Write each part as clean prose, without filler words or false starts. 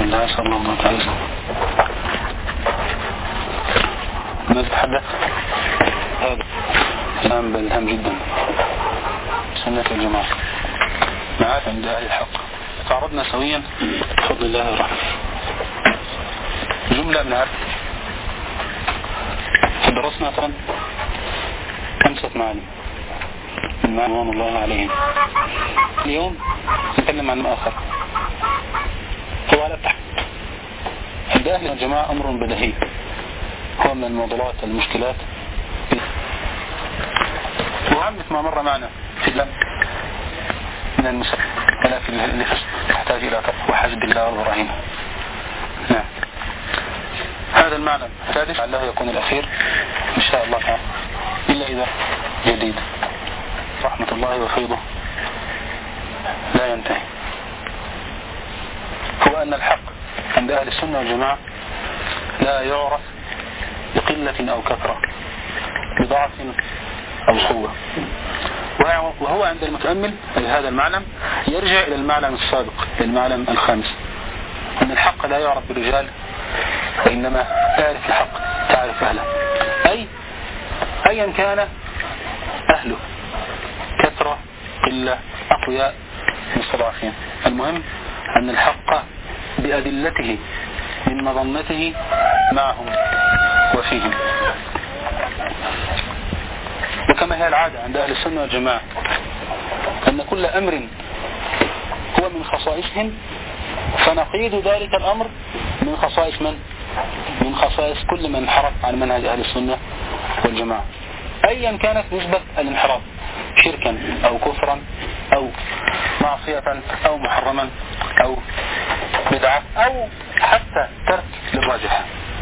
الله صلى الله عليه وسلم. ما تتحدث هذا كلام بالهم جدا. سنة الجماعة معاك عند أهل الحق تعرضنا سويا بفضل الله ورحمه. جملة من عارف درسنا طبعا 5 معاني من معاني الله عليهم. اليوم نتكلم عن آخر هو على التحقيق عند أهل الجماعة أمر بديهي، هو من الموضوعات المشكلات وعمت ما مر معنا في الله من المسائل ولكن اللي تحتاج إلى وحسب الله والبراهين. نعم هذا المعنى السادس لعله يكون الأخير إن شاء الله تعالى إلا إذا جديد رحمة الله وفيضه لا ينتهي، هو أن الحق عند أهل السنة والجماعة لا يعرف بقلة أو كثرة، بضعف أو قوة. وهو عند المتأمل هذا المعنى يرجع إلى المعنى السابق، المعنى الخامس، أن الحق لا يعرف بالرجال وإنما تعرف الحق تعرف أهله، أيا كان أهله كثرة قلة أقوياء مستضعفين، المهم أن الحق بأدلته من مظنته معهم وفيهم. وكما هي العادة عند أهل السنة والجماعة أن كل أمر هو من خصائصهم فنقيد ذلك الأمر من خصائص من؟ من خصائص كل من انحرف عن منهج أهل السنة والجماعة أيا كانت نسبة الانحراف، شركا أو كفرا أو معصية أو محرما أو بدعة أو حتى ترك للراجح.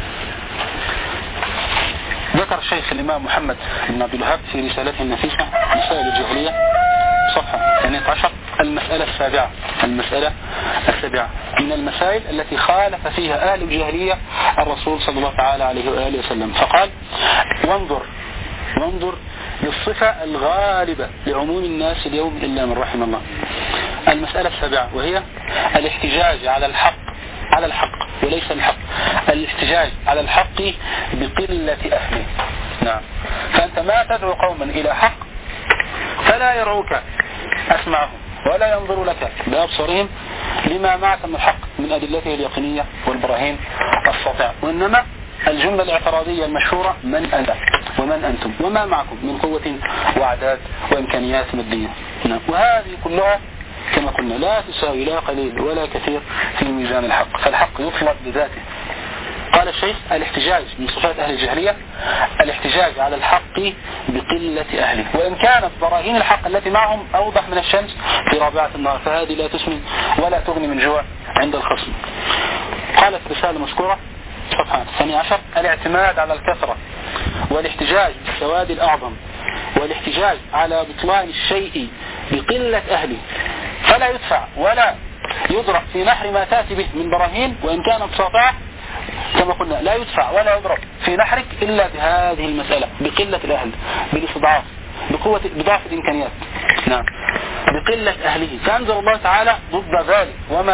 ذكر الشيخ الإمام محمد بن عبد الوهاب في رسالته النفيسة مسائل الجاهلية صفحة 12 المسألة السابعة من المسائل التي خالف فيها أهل الجاهلية الرسول صلى الله تعالى عليه وآله وسلم، فقال وانظر للصفة الغالبة لعموم الناس اليوم إلا من رحم الله. المسألة السابعة وهي الاحتجاج على الحق وليس الحق، الاحتجاج على الحق بقلة أهله. نعم، فأنت ما تدعو قوما إلى حق فلا يرعوك أسمعهم ولا ينظر لك بأبصارهم لما معك من الحق من أدلته اليقينية والبراهين الساطعة، وإنما الجملة الاعتراضية المشهورة من أنت ومن أنتم وما معكم من قوة وأعداد وإمكانيات مادية. وهذه كلها كما قلنا لا تساوي لا قليل ولا كثير في ميزان الحق، فالحق يطلب بذاته. قال الشيخ الاحتجاج من صفات أهل الجاهلية الاحتجاج على الحق بقلة أهله، وإن كانت براهين الحق التي معهم أوضح من الشمس في رابعة النهار فهذه لا تسمن ولا تغني من جوع عند الخصم. قالت رسالة مذكورة صفحة 12 الاعتماد على الكثرة والاحتجاج بالسواد الأعظم والاحتجاج على بطلان الشيء بقلة أهله فلا يدفع ولا يضرب في نحر ما تأتي به من براهين وإن كانت ساطعة كما قلنا لا يدفع ولا يضرب في نحرك إلا بهذه المسألة بقلة الأهل بالاستضعاف بضعف الإمكانيات. نعم، بقلة أهله، فأنزل الله تعالى ضد ذلك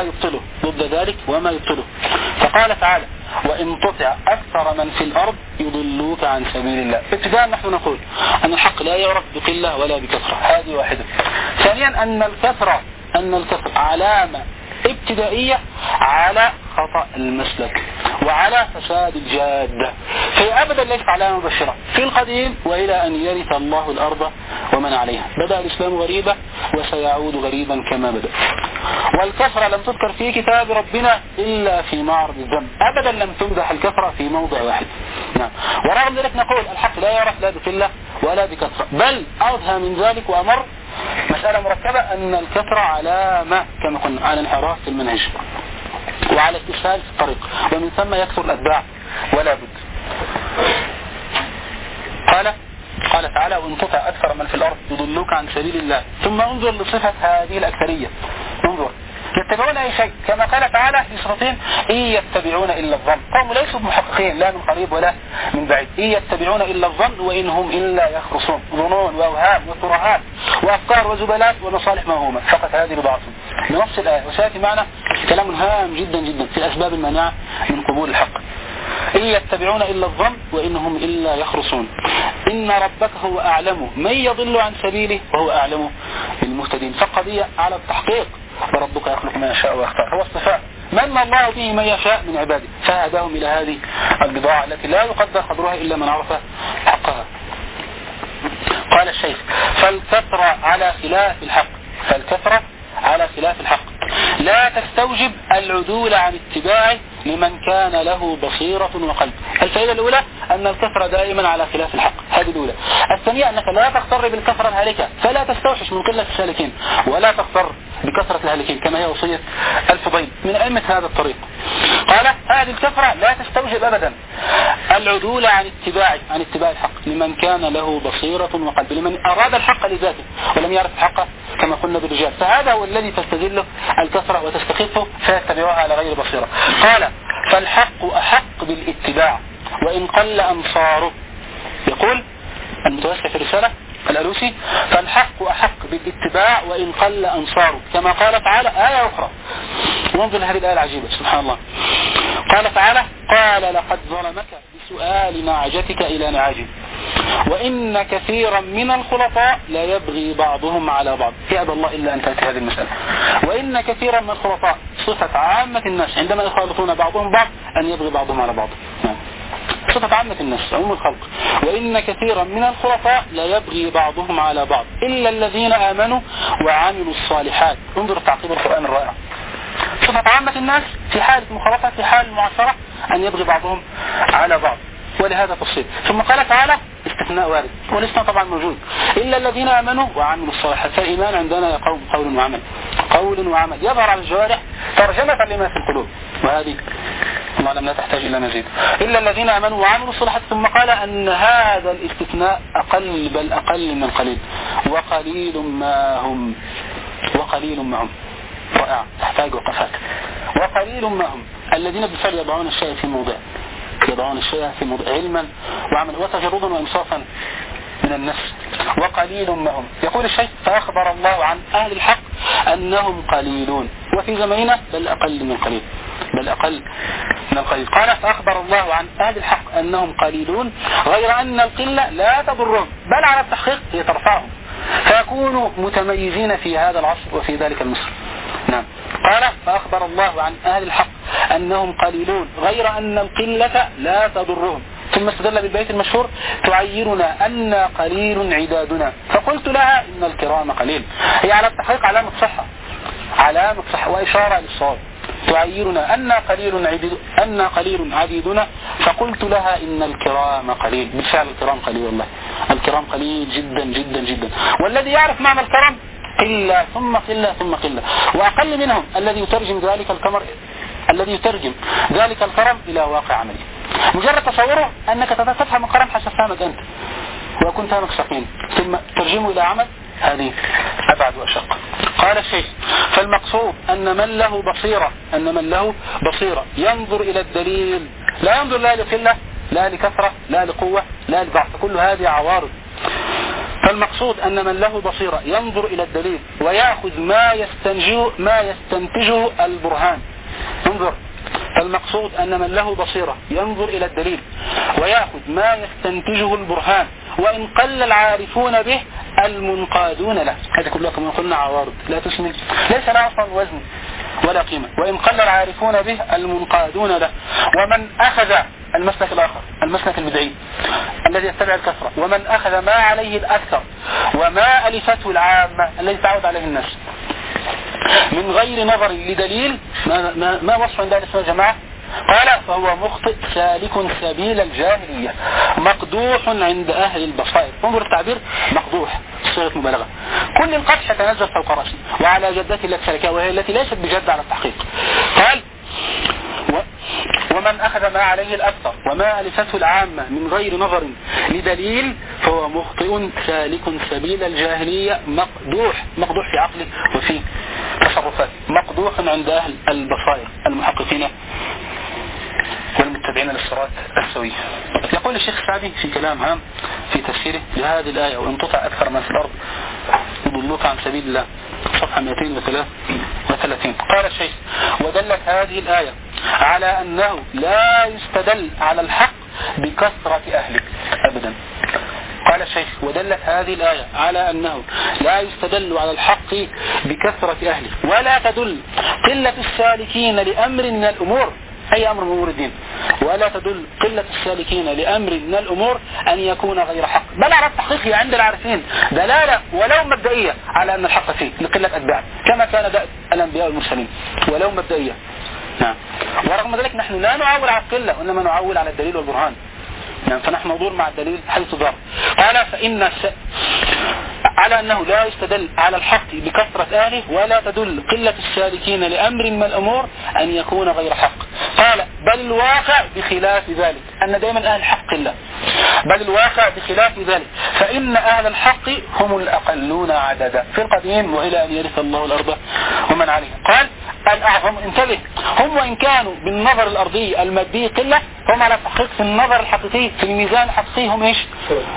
وما يبطله فقال تعالى وإن تطع أكثر من في الأرض يضلوك عن سبيل الله. ابتداء نحن نقول أن الحق لا يعرف بقلة ولا بكثرة، هذه واحدة. ثانيا أن الكثرة علامة ابتدائية على خطأ المسلك وعلى فساد الجادة، فهي أبدا ليست علامة مبشرة في القديم وإلى أن يرث الله الأرض ومن عليها. بدأ الإسلام غريبا وسيعود غريبا كما بدأ. والكثرة لم تذكر في كتاب ربنا إلا في معرض الذنب، أبدا لم تمدح الكثرة في موضع واحد. نعم، ورغم ذلك نقول الحق لا يعرف لا بقلة ولا بكثرة، بل أوضح من ذلك وأمر مسألة مركبة أن الكثرة علامة كما قلنا على انحراف في المنهج وعلى استسهال في الطريق، ومن ثم يكثر الأتباع ولا بد. قال تعالى وإن تطع أكثر من في الأرض يضلوك عن سبيل الله. ثم انظر لصفة هذه الأكثرية، انظر يتبعون أي شيء، كما قال تعالى في سورتين: إن يتبعون إلا الظن. قوم ليسوا محققين لا من قريب ولا من بعيد. إن يتبعون إلا الظن وإن هم إلا يخرصون. ظنون وأوهام وترهات وأفكار وزبلات ومصالح موهومة، فقط هذه بضاعتهم بنص الآية. وسيأتي معنا كلام هام جدا جدا في الأسباب المانعة من قبول الحق. إن يتبعون إلا الظن وإن هم إلا يخرصون. إن ربك هو أعلم من يضل عن سبيله وهو أعلم بالمهتدين. فقضية على التحقيق، وربك يخلق ما يشاء ويختار. هو اصطفاء من الله به من يشاء من عباده، فهداهم إلى هذه البضاعة التي لا يقدر قدرها إلا من عرف حقها. قال الشيخ: فالكثرة على خلاف الحق، فالكثرة على خلاف الحق لا تستوجب العدول عن اتباعه لمن كان له بصيرة وقلب. الفائدة الأولى أن الكثرة دائما على خلاف الحق، هذه الأولى. الثانية أنك لا تغتر بالكثرة الهالكة، فلا تستوحش من قلة السالكين، ولا تغتر بكثرة الهالكين، كما هي وصية الفضيل من أئمة هذا الطريق. قال: هذه الكثرة لا تستوجب أبدا العدول عن اتباع الحق لمن كان له بصيرة وقلب، لمن أراد الحق لذاته ولم يعرف الحق كما قلنا بالرجال، فهذا هو الذي تستذله الكثرة وتستخفه فيتبعها على غير بصيرة. قال: فالحق أحق بالاتباع وإن قل أنصاره. يقول المتوسع في الرسالة الألوسي: فالحق أحق بالاتباع وإن قل أنصاره، كما قال تعالى آية أخرى. وانظر هذه الآية العجيبة سبحان الله. قال تعالى: قال: لقد ظلمك بسؤال نعجتك إلى نعاجه وإن كثيرا من الخلطاء لا يبغي بعضهم على بعض. يأبى الله إلا أن تأتي هذه المسألة. وإن كثيرا من الخلطاء صفة عامة الناس عندما يخالطون بعضهم بعض أن يبغي بعضهم على بعض، صفة عامة الناس عموم الخلق. وإن كثيرا من الخلطاء لا يبغي بعضهم على بعض إلا الذين آمنوا وعملوا الصالحات. انظر تعقيب القرآن الرائع. صفة عامة الناس في حالة المخالطة في حال المعاصرة أن يبغي بعضهم على بعض، ولهذا تفصيل. ثم قال تعالى استثناء وارد، والاستثناء طبعا موجود: إلا الذين آمنوا وعملوا الصالحات. فالإيمان عندنا يا قوم قول وعمل، قول وعمل يظهر على الجوارح ترجمة لما في القلوب، وهذه الله لا تحتاج إلى مزيد. إلا الذين آمنوا وعملوا الصالحات. ثم قال أن هذا الاستثناء أقل، بل أقل من قليل، وقليل ما هم، وقليل ما هم. رائع، تحتاج وقفات. وقليل ما هم الذين بالفعل يضعون الشيء في موضع، يضعون الشيء في موضع علما وعملا وتجردا وإنصافا من النفس. وقليل ما هم. يقول الشيخ: فأخبر الله عن أهل الحق أنهم قليلون، وفي زماننا بل أقل من قليل، بل أقل من القليل. قال: فأخبر الله عن أهل الحق أنهم قليلون غير أن القلة لا تضرهم، بل على التحقيق هي ترفعهم، فيكونوا متميزين في هذا العصر وفي ذلك المصر. نعم. قال: فأخبر الله عن أهل الحق أنهم قليلون غير أن القلة لا تضرهم. ثم استدل بالبيت المشهور: تعيرنا أن قليل عدادنا، فقلت لها إن الكرام قليل. هي على التحقيق علامة صحة، علامة صحة وإشارة للصواب. تعيرنا أن قليل عديدنا، فقلت لها إن الكرام قليل. بالفعل الكرام قليل، والله الكرام قليل جدا جدا جدا. والذي يعرف معنى الكرم قلة ثم قلة ثم قلة، وأقل منهم الذي يترجم ذلك الكرم إلى واقع عملي. مجرد تصوره أنك تفهم الكرم حسب فهمك أنت، وكنت فهمك سقيم، ثم ترجمه إلى عمل، هذه أبعد وأشق. قال الشيخ: فالمقصود أن من له بصيرة ينظر إلى الدليل، لا ينظر لا لقلة لا لكثرة لا لقوة لا لضعف، كل هذه عوارض. فالمقصود أن من له بصيرة ينظر إلى الدليل ويأخذ ما يستنتجه البرهان. انظر، المقصود أن من له بصيرة ينظر إلى الدليل ويأخذ ما يستنتجه البرهان، وإن قل العارفون به المنقادون له. هذه كلها كما قلنا عوارض لا تسمي، ليس لها أصلا وزن ولا قيمة. وإن قل العارفون به المنقادون له. ومن أخذ المسلك الآخر، المسلك البدعي الذي يتبع الكثرة، ومن أخذ ما عليه الأكثر وما ألفته العامة الذي تعود عليه الناس من غير نظر لدليل، ما وصف عند أهل السنة والجماعة؟ قال: فهو مخطئ سالك سبيل الجاهلية مقدوح عند أهل البصائر. انظر التعبير، مقدوح، صيغة مبالغة. كل القدح يتنزل فوق رأسه وعلى جدته التي سلكها، وهي التي ليست بجد على التحقيق. قال: ومن أخذ ما عليه الأكثر وما ألفته العامة من غير نظر لدليل فهو مخطئ سالك سبيل الجاهلية مقدوح في عقله وفي تصرفاته مقدوح عند أهل البصائر المحققين والمتبعين للصراط السوي. يقول الشيخ السعدي في كلام هام في تفسيره لهذه الآية: وإن تطع أكثر من في الأرض يضلوك عن سبيل الله، صفحة 233. قال الشيخ: ودلت هذه الآية على أنه لا يستدل على الحق بكثرة أهله أبدا. قال الشيخ: ودلت هذه الآية على أنه لا يستدل على الحق بكثرة أهله، ولا تدل قلة السالكين لأمر من الأمور، أي أمر من أمور الدين، ولا تدل قلة السالكين لأمر من الأمور أن يكون غير حق، بل على التحقيق عند العارفين دلالة ولو مبدئية على أن الحق فيه لقلة أتباع، كما كان دأب الأنبياء والمرسلين، ولو مبدئية. نعم. ورغم ذلك نحن لا نعول على القلة، وإنما نعول على الدليل والبرهان. نعم. فنحن ندور مع الدليل حيث ضر. قال: فإن على أنه لا يستدل على الحق بكثرة أهله، ولا تدل قلة السالكين لأمر من الأمور أن يكون غير حق. قال: بل الواقع بخلاف ذلك، أن دائما أهل الحق قلة، بل الواقع بخلاف ذلك، فإن أهل الحق هم الأقلون عددا في القديم وإلى أن يرث الله الأرض ومن عليها. قال: الأعظم، انتبه، هم وإن كانوا بالنظر الأرضي المادي قلة، هم على التحقيق في النظر الحقيقي في الميزان الحقيقي هم إيش؟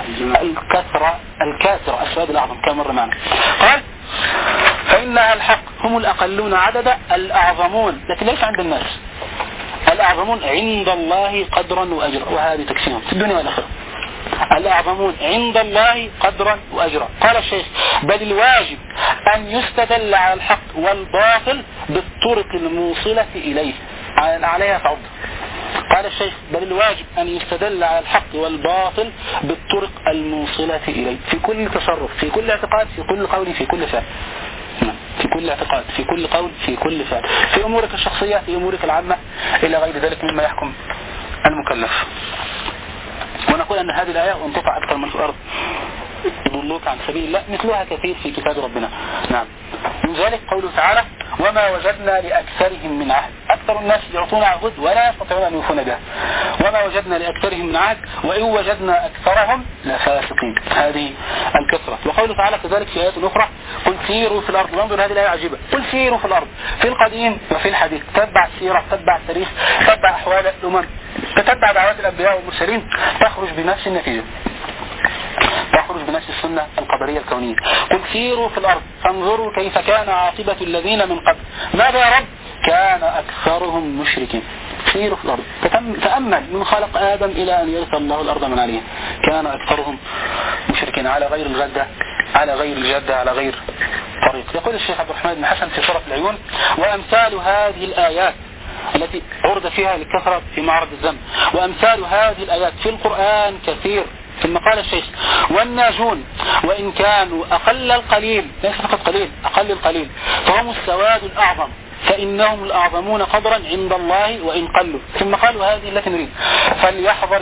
الكاثرة السؤال الأعظم كما مر معنا. قال: فإن أهل الحق هم الأقلون عددا الأعظمون، لكن ليس عند الناس، الأعظمون عند الله قدرا وأجرا، وهذه تكسيهم في الدنيا والآخرة. الأعظمون عند الله قدرا وأجرا. قال الشيخ: بل الواجب أن يستدل على الحق والباطل بالطرق الموصلة إليه، عليها تعض. قال الشيخ: بل الواجب أن يستدل على الحق والباطل بالطرق الموصلة إليه، في كل تصرف، في كل اعتقاد، في كل قول، في كل فعل، في كل اعتقاد، في كل قول، في كل فعل، في أمورك الشخصية، في أمورك العامة، إلى غير ذلك مما يحكم المكلف. ونقول أن هذه الآية: وإن تطع أكثر من في الأرض يضلوك عن سبيل الله، مثلها كثير في كتاب ربنا. نعم. من ذلك قوله تعالى: وما وجدنا لأكثرهم من عهد، أكثر الناس يعطون عهد ولا يستطيعون أن يوفون به. وما وجدنا لأكثرهم من عهد وإن وجدنا أكثرهم لفاسقين، هذه الكثرة. وقوله تعالى كذلك في آيات أخرى: قل سيروا في الأرض. وانظر هذه الآية عجيبة: قل سيروا في الأرض، في القديم وفي الحديث، تتبع السيرة، تتبع التاريخ، تتبع أحوال الأمم، تتبع دعوات الأنبياء والمرسلين، تخرج بنفس النتيجة، تخرج بنفس السنة القدرية الكونية. قل سيروا في الأرض فانظروا كيف كان عاقبة الذين من قبل، ماذا يا رب؟ كان أكثرهم مشركين. سيروا في الأرض، تأمل من خلق آدم إلى أن يرث الله الأرض من عليها، كان أكثرهم مشركين، على غير الغدة، على غير الجدة، على غير طريق. يقول الشيخ عبد الرحمن بن حسن في شرف العيون: وأمثال هذه الآيات التي عرض فيها للكثرة في معرض الذنب، وأمثال هذه الآيات في القرآن كثير. ثم قال الشيخ: والناجون وإن كانوا أقل القليل، ليس فقط قليل، أقل القليل، فهم السواد الأعظم، فإنهم الأعظمون قدرا عند الله وإن قلوا. ثم قالوا هذه التي نريد: فليحذر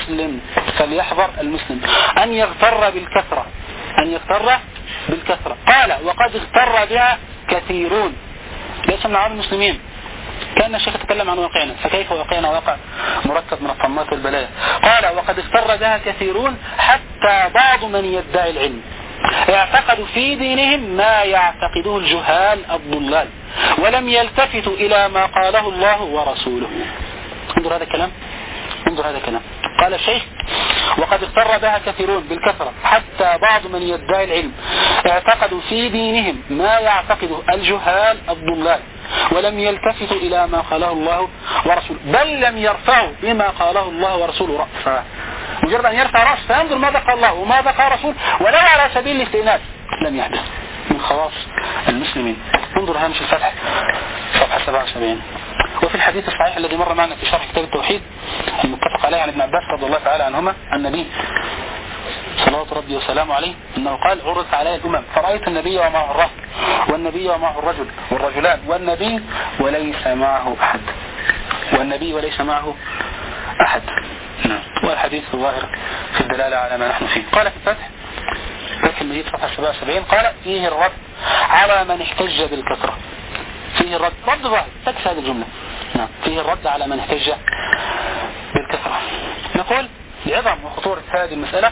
المسلم أن يغتر بالكثرة، أن يغتر بالكثرة. قال: وقد اغتر بها كثيرون، ليس من عام المسلمين. كان الشيخ يتكلم عن واقعنا، فكيف واقعنا واقع مركب من الطمات والبلايا. قال: وقد اغتر بها كثيرون حتى بعض من يدعي العلم اعتقدوا في دينهم ما يعتقده الجهال الضلال، ولم يلتفتوا إلى ما قاله الله ورسوله. انظر هذا الكلام، انظر هذا الكلام. قال الشيخ: وقد اغتر بها كثيرون بالكثرة حتى بعض من يدعي العلم اعتقدوا في دينهم ما يعتقده الجهال الضلال، ولم يلتفتوا إلى ما قاله الله ورسوله، بل لم يرفعوا بما قاله الله ورسوله رأسا. مجرد أن يرفع رأس فينظر ماذا قال الله وماذا قال رسول، ولو على سبيل الاستئناس، لم يحدث من خواص المسلمين. انظر هامش الفتح صفحة 77. وفي الحديث الصحيح الذي مر معنا في شرح كتاب التوحيد المتفق عليه عن ابن عباس رضي الله تعالى عنهما النبي صلوات ربي وسلامه عليه أنه قال: عرضت علي الأمم فرأيت النبي ومعه الرهط، والنبي ومعه الرجل والرجلان، والنبي وليس معه أحد، والنبي وليس معه أحد. والحديث الظاهر في الدلالة على ما نحن فيه. قال في الفتح المجيد صفحة 77: قال: فيه الرد على من احتج بالكثرة. فيه الرد، رد ظاهر، تكفي هذه الجملة. فيه الرد على من احتج بالكثرة. نقول لعظم وخطورة هذه المسألة،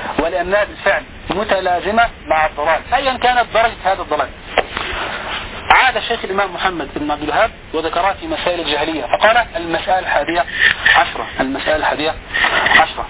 ولأنها بالفعل متلازمة مع الضلال أيا كانت درجة هذا الضلال. عاد الشيخ الإمام محمد بن عبد الوهاب وذكرها في مسائل الجاهلية فقال المسألة الحادية عشرة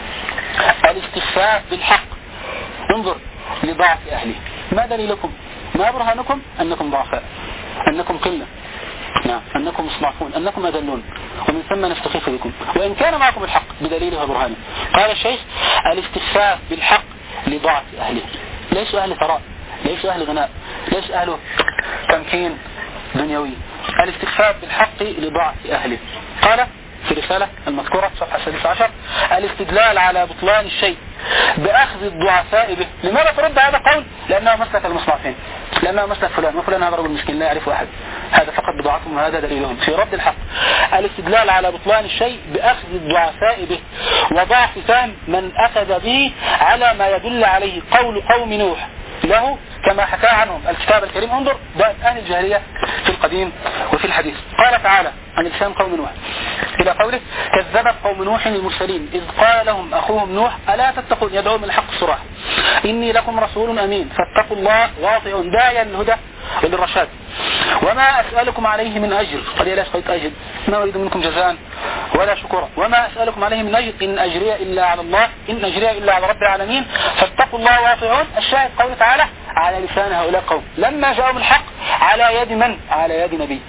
الاستخفاف بالحق. انظر لضعف أهله. ما دليلكم؟ ما برهانكم؟ أنكم ضعفاء، أنكم قلة، نعم، أنكم مستضعفون، أنكم أذلون، ومن ثم نستخف بكم وإن كان معكم الحق بدليله وبرهانه. قال الشيخ الاستخفاف بالحق لضعف أهله. ليسوا أهل ثراء، ليسوا أهل غناء، ليسوا أهل تمكين دنيوي. الاستخفاف بالحق لضعف أهله. قال في رسالة المذكورة صفحة 16 الاستدلال على بطلان الشيء بأخذ الضعفاء به. لماذا ترد هذا القول؟ لأنه مسلك المصنفين، لأنه مسلك فلان وفلان، هذا رجل مسكين لا يعرف أحد، هذا فقط بضاعتهم وهذا دليلهم في رد الحق. الاستدلال على بطلان الشيء بأخذ الضعفاء به وضعف فهم من أخذ به على ما يدل عليه قول قوم نوح له كما حكى عنهم الكتاب الكريم. انظر دائما أهل الجاهلية في القديم وفي الحديث. قال تعالى عن لسان قوم نوح إلى قوله كذبت قوم نوح المرسلين إذ قال لهم أخوهم نوح ألا تتقون يدعوهم الحق الصراحة إني لكم رسول أمين فاتقوا الله واطيعون داعيا للهدى وللرشاد وما أسألكم عليه من أجر قد لا أسقيت أجر ما أريد منكم جزاء ولا شكرا وما أسألكم عليه من أجر إن أجري إلا على الله إن أجري إلا على رب العالمين فاتقوا الله واطيعون. الشاهد قوله تعالى على لسان هؤلاء قوم لما جاءهم الحق على يد من؟ على يد نبي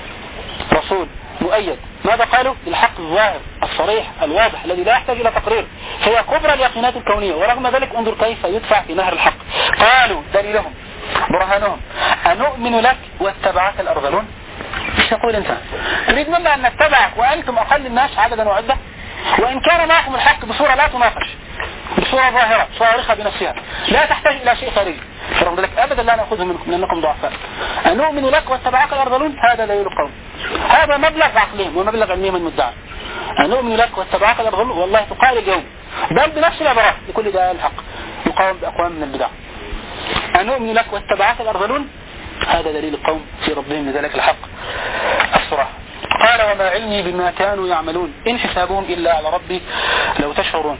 رسول مؤيد. ماذا قالوا؟ بالحق الظاهر الصريح الواضح الذي لا يحتاج إلى تقرير هي كبرى اليقينات الكونية. ورغم ذلك انظر كيف يدفع في نهر الحق. قالوا دليلهم برهانهم أنؤمن لك واتبعك الأرذلون. ايش تقول انت؟ تريد منا أن نتبعك وأنتم أقل الناس عددا وعدة وإن كان معكم الحق بصورة لا تناقش بصورة ظاهرة صارخة بنفسها لا تحتاج إلى شيء خارجي. فرغم ذلك أبدا لا نأخذه منكم لأنكم ضعفاء. أنؤمن لك واتبعك الأرذلون هذا دليل القول. هذا مبلغ عقلهم ومبلغ علمهم المدعى. أنؤمن لك واتبعك الأرذلون والله تقال اليوم بل بنفس العبارات لكل داعي الحق يقاوم بأقوام من البدع. أنؤمن لك واتبعك الأرذلون هذا دليل القوم في ربهم لذلك الحق الصراحة. قال وما علمي بما كانوا يعملون إن حسابهم إلا على ربي لو تشعرون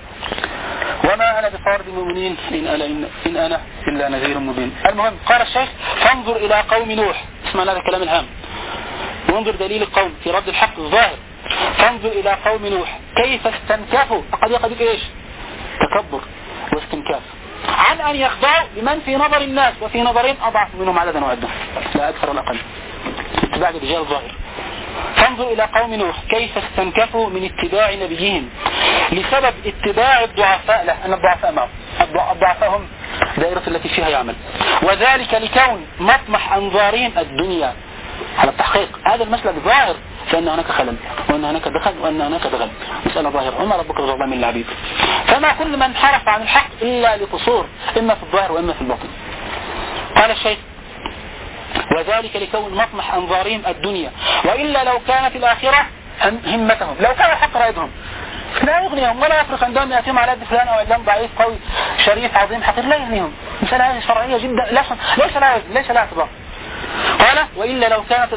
وما أنا بطارد المؤمنين إن أنا إلا نذير مبين. المهم قال الشيخ فانظر إلى قوم نوح. اسمع هذا الكلام الهام وانظر دليل القوم في رد الحق الظاهر. فانظر إلى قوم نوح كيف استنكفوا قد يقضيك إيش تكبر واستنكاف عن أن يخضعوا لمن في نظر الناس وفي نظرهم أضعف منهم عددا وعدا لا أكثر ولا أقل اتباع الرجال الظاهر. فانظر إلى قوم نوح كيف استنكفوا من اتباع نبيهم لسبب اتباع الضعفاء له أن الضعفاء معه الضعفاء هم دائرة التي فيها يعمل وذلك لكون مطمح أنظارهم الدنيا على التحقيق. هذا المسلك ظاهر فإن هناك خلل وأن هناك دخل وأن هناك دغل مسألة ظاهرة وما ربك بظلام للعبيد. فما كل من حرف عن الحق إلا لقصور إما في الظاهر وإما في الباطن. قال الشيخ وذلك لكون مطمح أنظارهم الدنيا وإلا لو كانت الآخرة همتهم لو كان الحق رائدهم لا يغنيهم ولا يفرق عندهم يأتيهم على يد فلان أو علام ضعيف قوي شريف عظيم حقير لا يغنيهم. مسألة هذه شرعية جدا ليس لها اعتبار. قال وإلا لو كانت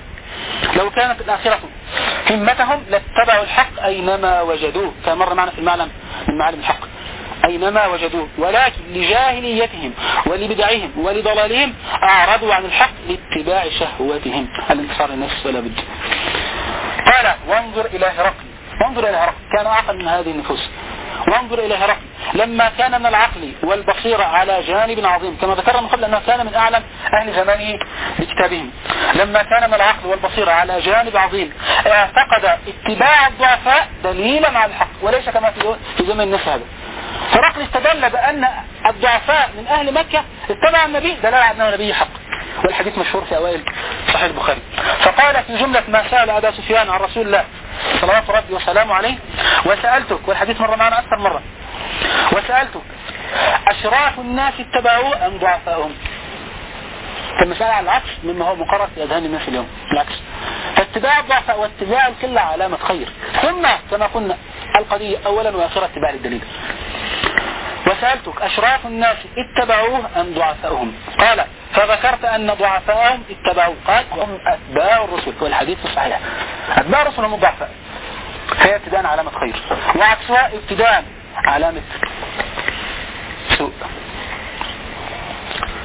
الآخرة همتهم لاتبعوا الحق أينما وجدوه كما مر معنا في المعلم من معالم الحق أينما وجدوه ولكن لجاهليتهم ولبدعهم ولضلالهم أعرضوا عن الحق لاتباع شهوتهم الانتصار للنفس ولا بد. قال وانظر إلى هرقل كان أعقل من هذه النفوس. وانظر إلى هرقل لما كان من العقل والبصيرة على جانب عظيم كما ذكرنا من قبل أنه كان من أعلم أهل زمانه بكتابهم. لما كان من العقل والبصيرة على جانب عظيم اعتقد اتباع الضعفاء دليلا على الحق وليس كما في زمن الناس هذا. هرقل استدل بأن الضعفاء من أهل مكة اتبع النبي دلالة على أنه نبي حق والحديث مشهور في أوائل صحيح البخاري. فقال في جملة ما سأل أبا سفيان عن رسول الله صلوات ربي وسلامه عليه وسألتك والحديث مر معنا أكثر مرة وسألتك أشراف الناس اتبعوه أم ضعفاهم. فالمسألة على العكس مما هو مقرر في أذهان الناس اليوم العكس. فاتباع الضعفاء واتباع القلة علامة خير ثم كما قلنا القضية أولا وآخرا اتباع الدليل. وسألتك أشراف الناس اتبعوه أم ضعفاؤهم قال فذكرت أن ضعفاءهم اتبعوه قال هم أتباع الرسل والحديث الصحيح أتباع الرسل هم الضعفاء فهي ابتداء علامة خير وعكسها ابتداء علامة سوء. قال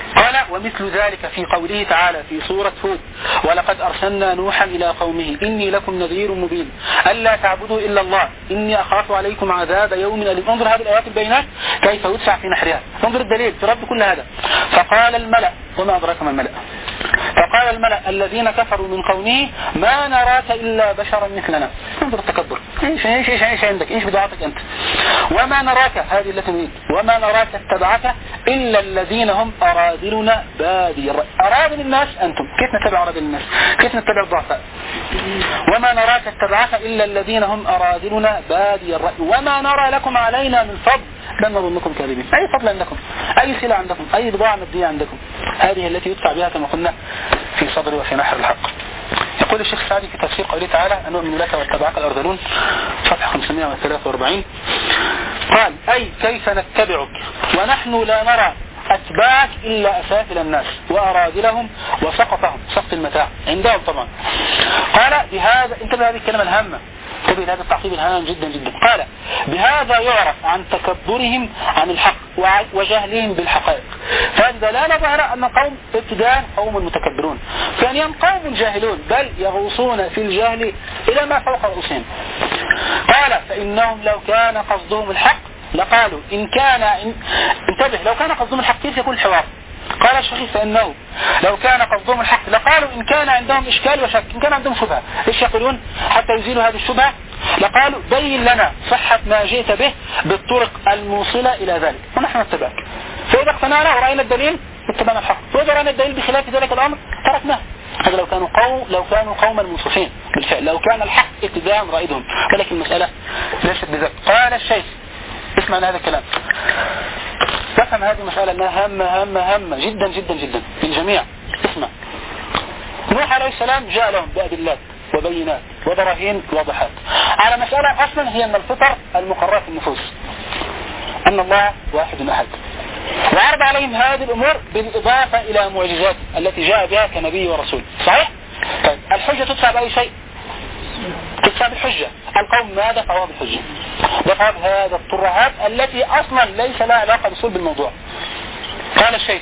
ومثل ذلك في قوله تعالى في سورة هود ولقد أرسلنا نوحا إلى قومه إني لكم نذير مبين ألا تعبدوا إلا الله إني أخاف عليكم عذاب يوم أليم. انظر هذه الآيات البينات كيف يدفع في نحرها، انظر الدليل في رد كل هذا. فقال الملأ، وما أدراك ما الملأ، فقال الملأ الذين كفروا من قومه ما نراك إلا بشرا مثلنا. انظر التكبر، ايش عندك، ايش بدعاتك أنت؟ وما نراك، هذه التي نريد، وما نراك اتبعك إلا الذين هم أرادلنا بادي الرأي. أرادل الناس أنتم، كيف نتبع أرادل الناس؟ كيف نتبع الضعفاء؟ وما نراك اتبعك إلا الذين هم أرادلنا بادي الرأي وما نرى لكم علينا من فضل بل نظنكم كاذبين. أي فضل عندكم، أي سلع عندكم، أي بضاعة مادية عندكم؟ هذه التي يدفع بها كما قلنا في صدر وفي نحر الحق. يقول الشيخ سعدي في تفسير قوله تعالى أن نؤمن لك واتبعك الأرذلون صفحة 543 قال أي كيف نتبعك ونحن لا نرى أتباعك إلا أسافل الناس وأرادلهم وسقطهم، سقط المتاع عندهم طبعا. قال بهذا، انتبه هذه الكلمة الهامة، انتبه هذا التعقيب الهام جدا جدا. قال بهذا يعرف عن تكبرهم عن الحق وجهلهم بالحقائق. فهذا لا ظهر أن قوم ابتداء قوم متكبرون، ثانيا قوم جاهلون بل يغوصون في الجهل إلى ما فوق رؤوسهم. قال فإنهم لو كان قصدهم الحق لقالوا إن كان انتبه لو كان قصدهم الحق كيف يكون الحوار؟ قال الشيخ فإنه لو كان قصدهم الحق لقالوا إن كان عندهم إشكال وشك، إن كان عندهم شبهة، إيش يقولون حتى يزيلوا هذه الشبهة؟ لقالوا بين لنا صحة ما جئت به بالطرق الموصلة إلى ذلك ونحن نتبعك. فإذا اقتنعنا ورأينا الدليل اتبعنا الحق، وإذا رأينا الدليل بخلاف ذلك الأمر تركناه. هذا لو كانوا قوما منصفين بالفعل، لو كان الحق اتباع رائدهم، ولكن المسألة ليست بذلك. قال الشيخ اسمع هذا الكلام، تفهم هذه المسألة أنها هامة جدا جدا جدا للجميع. اسمع، نوح عليه السلام جاء لهم بأدلات وبينات وبراهين واضحات على مسألة أصلا هي أن الفطر المقررة في النفوس أن الله واحد أحد، وعرض عليهم هذه الأمور بالإضافة إلى معجزات التي جاء بها كنبي ورسول. صحيح؟ طيب الحجة تدفع بأي شيء؟ تدفع بالحجة. القوم ماذا فهو بالحجة؟ دفع هذا الترهات التي أصلا ليس لها علاقة بصلب الموضوع. قال الشيخ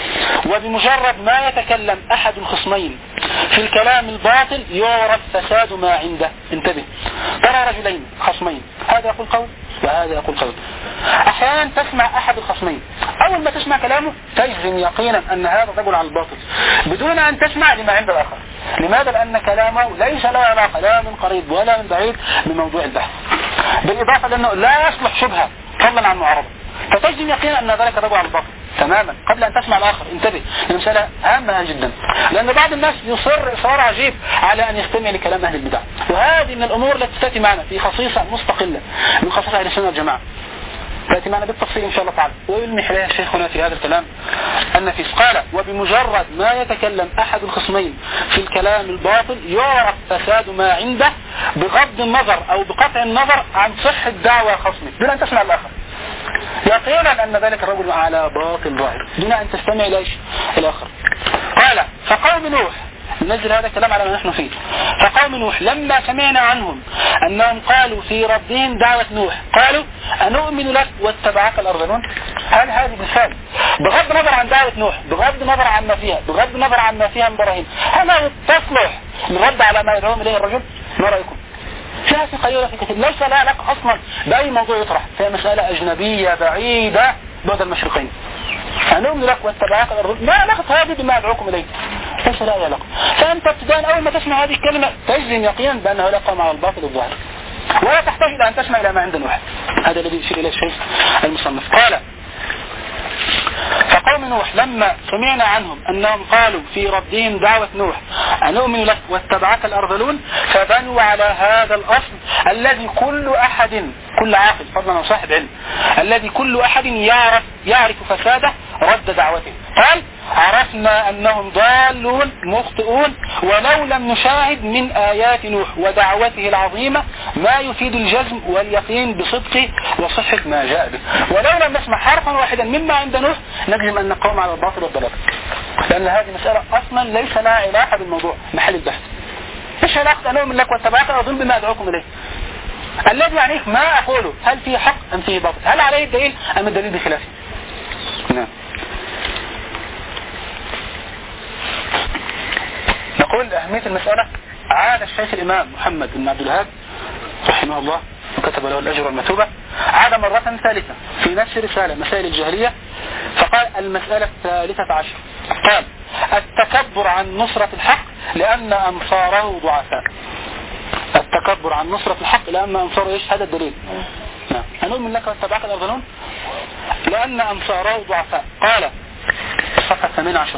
وبمجرد ما يتكلم أحد الخصمين في الكلام الباطل يعرف فساد ما عنده. انتبه، ترى رجلين خصمين، هذا يقول قول وهذا يقول قول. أحيانا تسمع أحد الخصمين، أول ما تسمع كلامه تجزم يقينا أن هذا رجل على الباطل بدون أن تسمع لما عند الآخر. لماذا؟ لأن كلامه ليس له علاقة لا من قريب ولا من بعيد بموضوع البحث، بالإضافة لأنه لا يصلح شبهة فضلا عن معارضة، فتجزم يقينا أن ذلك رجل على الباطل تماما قبل أن تسمع الآخر. انتبه، المسألة هامة جدا، لأن بعض الناس يصر إصرار عجيب على أن يستمع لكلام أهل البدع، وهذه من الأمور التي تأتي معنا في خصيصة مستقلة من خصائص أهل السنة والجماعة، تأتي معنا بالتفصيل إن شاء الله تعالى. ويلمح لها شيخنا في هذا الكلام أن في قال وبمجرد ما يتكلم أحد الخصمين في الكلام الباطل يعرف فساد ما عنده بغض النظر أو بقطع النظر عن صحة دعوة خصمه دون أن تسمع الآخر، يقينا أن ذلك الرجل على باطل ظاهر دون أن تستمع إلى الآخر. قال فقوم نوح، ننزل هذا الكلام على ما نحن فيه، فقوم نوح لما سمعنا عنهم أنهم قالوا في ردهم دعوة نوح قالوا أنؤمن لك واتبعك الأرذلون. هل هذه بالفعل بغض النظر عن دعوة نوح، بغض النظر عن ما فيها، بغض النظر عن ما فيها من براهين، هل تصلح للرد على ما يدعوهم إليه الرجل؟ ما رأيكم؟ فيها في قيولة في كثير، ليس لها علاقة أصلا بأي موضوع يطرح، فهي مسألة أجنبية بعيدة بعد المشرقين. أنؤمن لك واتبعك الأرذلون، ما علاقة هذه بما أدعوكم إليه؟ ليس لها علاقة. فأنت ابتداء أول ما تسمع هذه الكلمة تجزم يقينا بأنه لا قام على الباطل الظاهر، ولا تحتاج إلى أن تسمع إلى ما عند نوح. هذا الذي يشير إليه الشيخ المصنف. قال فقوم نوح لما سمعنا عنهم أنهم قالوا في ردهم دعوة نوح أنؤمن لك واتبعك الأرذلون فبنوا على هذا الأصل الذي كل أحد، كل عاقل فضلا وصاحب علم، الذي كل أحد يعرف فساده رد دعوته. قال عرفنا أنهم ضالون مخطئون ولو لم نشاهد من آيات نوح ودعوته العظيمة ما يفيد الجزم واليقين بصدق وصحة ما جاء به، ولو لم نسمع حرفا واحدا مما عند نوح نجزم أن نقوم على الباطل والضلال، لأن هذه مسألة أصلا ليس لها علاقة بالموضوع محل البحث. إيش علاقة أنؤمن لك واتبعك الأرذلون بما أدعوكم إليه؟ الذي يعنيه ما أقوله هل فيه حق أم فيه باطل، هل عليه الدليل أم الدليل بخلافه؟ نعم. كل أهمية المسألة عاد الشيخ الإمام محمد بن عبد الوهاب رحمه الله وكتب له الأجر والمثوبة، عاد مرة ثالثة في نفس رسالة مسائل الجاهلية فقال المسألة 13 قال التكبر عن نصرة الحق لأن أنصاره ضعفاء. التكبر عن نصرة الحق لأن أنصاره إيش؟ هذا الدليل. نعم هنؤمن لك واتبعك الأرذلون لأن أنصاره ضعفاء. قال الصفحة 18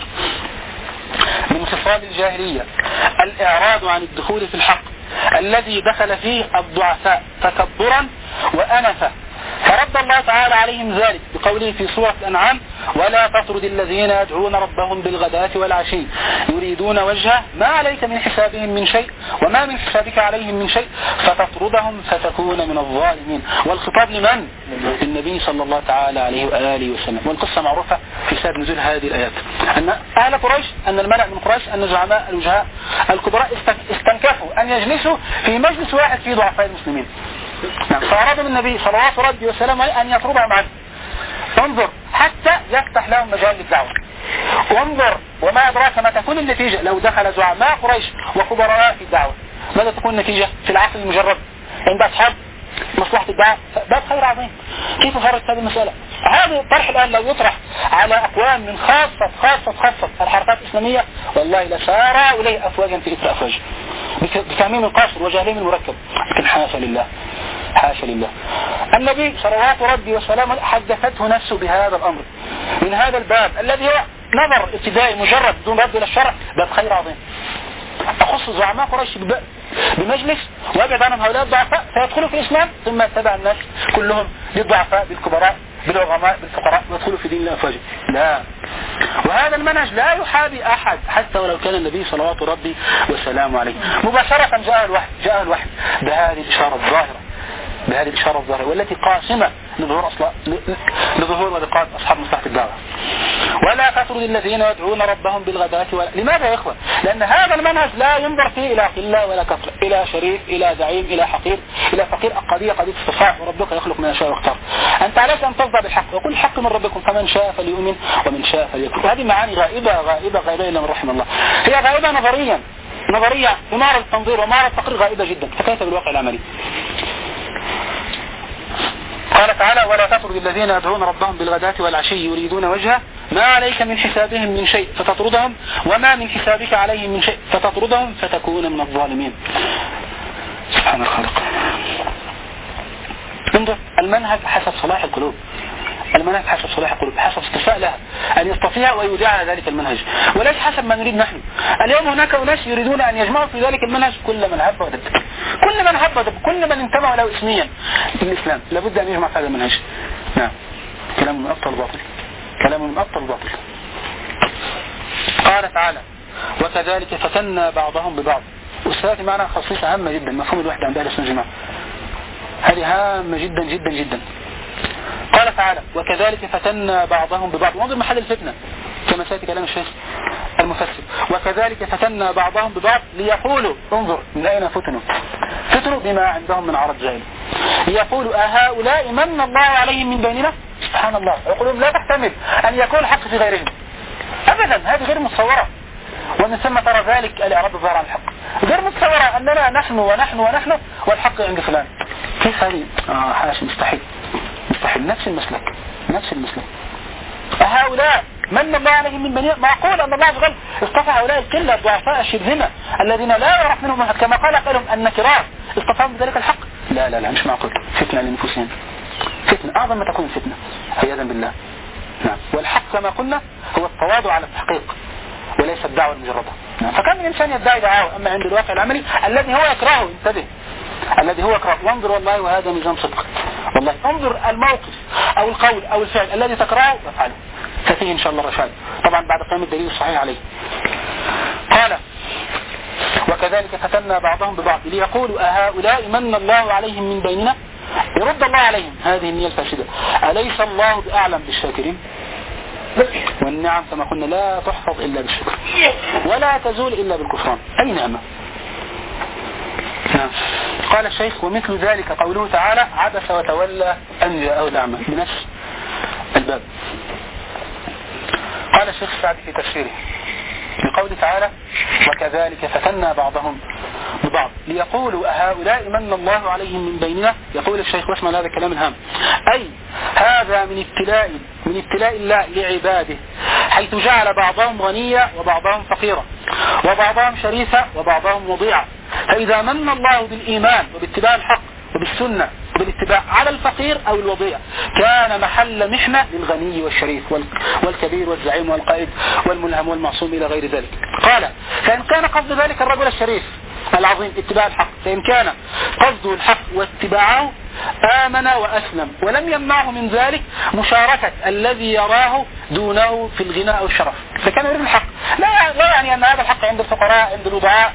من خصال الجاهلية الإعراض عن الدخول في الحق الذي دخل فيه الضعفاء تكبرا وأنفا، فرد الله تعالى عليهم ذلك بقوله في سورة الأنعام ولا تطرد الذين يدعون ربهم بالغداة والعشي يريدون وجهه ما عليك من حسابهم من شيء وما من حسابك عليهم من شيء فتطردهم فتكون من الظالمين. والخطاب لمن؟ للنبي صلى الله تعالى عليه وآله وسلم. والقصة معروفة في سبب نزول هذه الآيات أن أهل قريش أن الملأ من قريش أن زعماء الوجهاء الكبراء استنكفوا أن يجلسوا في مجلس واحد فيه ضعفاء المسلمين. فأراد النبي صلى الله عليه وسلم أن يطردهم عنه. انظر حتى يفتح لهم مجال للدعوة. وانظر وما أدراك ما تكون النتيجة لو دخل زعماء قريش وكبراء في الدعوة، ماذا تكون النتيجة في العقل المجرد عند أصحاب مصلحة الدعوة؟ باب خير عظيم. كيف خرج هذه المسألة؟ هذا الطرح الآن لو يطرح على أقوام من خاصة الحركات الإسلامية والله لسارع إليه أفواجا في إثر أفواج بتعميم القاصر وجهلين المركب. لكن حاشا لله النبي صلوات ربي وسلامه حدثته نفسه بهذا الأمر من هذا الباب الذي هو نظر ابتدائي مجرد دون رد إلى الشرع، باب خير عظيم. أخص زعماء قريش بمجلس ويبعد عنهم هؤلاء الضعفاء فيدخلوا في الإسلام ثم يتبع الناس كلهم بالضعفاء بالكبراء بالعظماء بالفقراء ويدخلوا في دين الله أفواجا. لا، وهذا المنهج لا يحابي أحد حتى ولو كان النبي صلوات ربي وسلامه عليه. مباشرة جاء الوحي بهذه الإشارة الظاهرة والتي قاسمة لظهور ولقاء أصحاب مصلحة الدعوة. ولا تطرد الذين يدعون ربهم بالغداة لماذا يا إخوة؟ لأن هذا المنهج لا ينظر فيه إلى قلة ولا كثرة، إلى شريف إلى زعيم إلى حقير إلى فقير. قضية اصطفاء وربك يخلق من يشاء ويختار. أنت عليك أن ترضى بالحق وكل حق من ربكم فمن شاء فليؤمن ومن شاء فليكفر. وهذه معاني غائبة إلا من رحم الله. هي غائبة نظرية بمعرض التنظير ومعرض التقرير غائبة جدا، فكيف بالواقع العملي؟ قال تعالى ولا تطرد الذين يدعون ربهم بالغداة والعشي يريدون وجهه ما عليك من حسابهم من شيء فتطردهم وما من حسابك عليهم من شيء فتطردهم فتكون من الظالمين. سبحان الخالق. انظر المنهج حسب صلاح القلوب، حسب استفاء لها أن يستطيع ويودع ذلك المنهج وليس حسب ما نريد نحن. اليوم هناك أناس يريدون أن يجمعوا في ذلك المنهج كل من هب ودب، كل من انتمى له اسميا للإسلام لابد أن يجمع في هذا المنهج. نعم كلام من أبطل الباطل. قال تعالى وكذلك فتنا بعضهم ببعض. والسيأتي معنا خصيصة هامة جدا، مفهوم الوحدة عند أهل السنة والجماعة هذه هامة جدا جدا جدا. قال تعالى وكذلك فتنا بعضهم ببعض. وانظر محل الفتنة كما سيأتي كلام الشيخ المفسر وكذلك فتنا بعضهم ببعض ليقولوا انظر من أين فتنوا بما عندهم من عرض جاهل. يقولوا أهؤلاء من الله عليهم من بيننا. سبحان الله. يقولون لا تحتمل أن يكون الحق في غيرهم أبدا، هذه غير متصورة. ومن ثم ترى ذلك الإعراض الظاهر عن الحق غير متصورة أننا نحن والحق عند فلان. كيف هذه؟ حاشا مستحيل. نفس المسلك. هؤلاء من الله عليهم من بني. معقول أن الله عز وجل اصطفى هؤلاء القلة الضعفاء الشبهمة الذين لا يعرف منهم أحد كما قال قائلهم النكرات اصطفاهم بذلك الحق. لا مش معقول. فتنة لنفوسهم، فتنة أعظم ما تكون الفتنة عياذا بالله. نعم. والحق كما قلنا هو التواضع على التحقيق وليس الدعوة المجردة. نعم. فكم من إنسان يدعي دعوة أما عند الواقع العملي الذي هو يكرهه، انتبه، الذي هو يكره. وانظر والله وهذا ميزان صدق والله. انظر الموقف أو القول أو الفعل الذي تكرهه وافعله ففيه إن شاء الله رشاد، طبعا بعد قيام الدليل الصحيح عليه. قال وكذلك فتنا بعضهم ببعض ليقولوا أهؤلاء من الله عليهم من بيننا. يرد الله عليهم هذه النية الفاسدة. أليس الله بأعلم بالشاكرين؟ والنعم كما قلنا لا تحفظ إلا بالشكر ولا تزول إلا بالكفران. أي نعمة. نعم. قال الشيخ ومثل ذلك قوله تعالى عبس وتولى أن جاءه الأعمى بنفس الباب. قال الشيخ السعدي في تفسيره بقوله تعالى وكذلك فتنا بعضهم ببعض ليقولوا أهؤلاء من الله عليهم من بيننا. يقول الشيخ واسمع هذا الكلام الهام، أي هذا من ابتلاء الله لعباده، حيث جعل بعضهم غنيا وبعضهم فقيرا، وبعضهم شريفا وبعضهم وضيعا. فإذا من الله بالإيمان وباتباع الحق وبالسنة وبالاتباع على الفقير أو الوضيع، كان محل محنة للغني والشريف والكبير والزعيم والقائد والملهم والمعصوم إلى غير ذلك. قال فإن كان قصد ذلك الرجل الشريف العظيم اتباع الحق، فإن كان قصده الحق واتباعه آمن وأسلم، ولم يمنعه من ذلك مشاركة الذي يراه دونه في الغناء والشرف، فكان يريد الحق. لا يعني أن هذا الحق عند الفقراء، عند الوضعاء،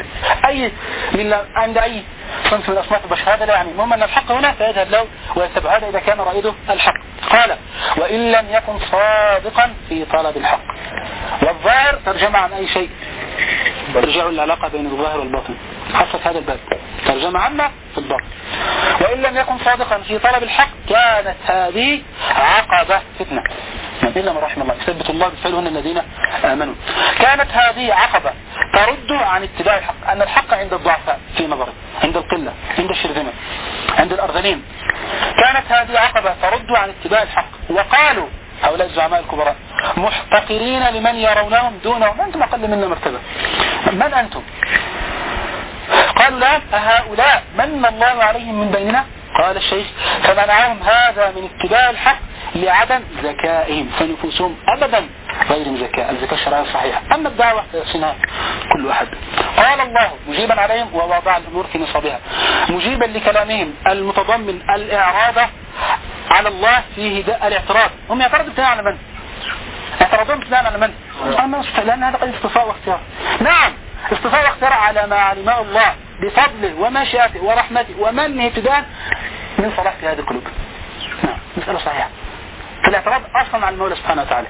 عند أي صنف من أصناف البشر، هذا لا يعني. المهم أن الحق هنا فيذهب له ويتبع، هذا إذا كان رائده الحق. قال وإن لم يكن صادقا في طلب الحق. والظاهر ترجمة عن أي شيء، رجعوا العلاقة بين الظاهر والباطن، خاصة هذا الباب ترجمة عامة في الباطن. وإن لم يكن صادقا في طلب الحق كانت هذه عقبة فتنة، إلا من رحم الله، يثبت الله بفعلهن الذين آمنوا. كانت هذه عقبة ترد عن اتباع الحق، أن الحق عند الضعفاء في نظره، عند القلة، عند الشرذمة، عند الأرذلين. كانت هذه عقبة ترد عن اتباع الحق. وقالوا هؤلاء الزعماء الكبراء محتقرين لمن يرونهم دونهم، أنتم أقل منا مرتبة، من أنتم؟ قال لا أهؤلاء من الله عليهم من بيننا. قال الشيخ فمنعهم هذا من اتباع الحق لعدم ذكائهم، فنفوسهم أبدا غير ذكاء، الذكاء الشرعي الصحيح، أما الدعوة فيحسنها كل أحد. قال الله مجيبا عليهم ووضع الأمور في نصابها، مجيبا لكلامهم المتضمن الإعراض على الله في هداء الاعتراض. هم يعترضوا ابتداء على من؟ اعتراضهم ابتداء على من؟ لأن هذا قد اصطفاء واختيار. نعم اصطفاء واختيار على ما علمه الله بفضله ومشيئته ورحمته ومنه ابتداء من صلاح في هذه القلوب. نعم مسألة صحيحة، فالاعتراض أصلا على المولى سبحانه وتعالى.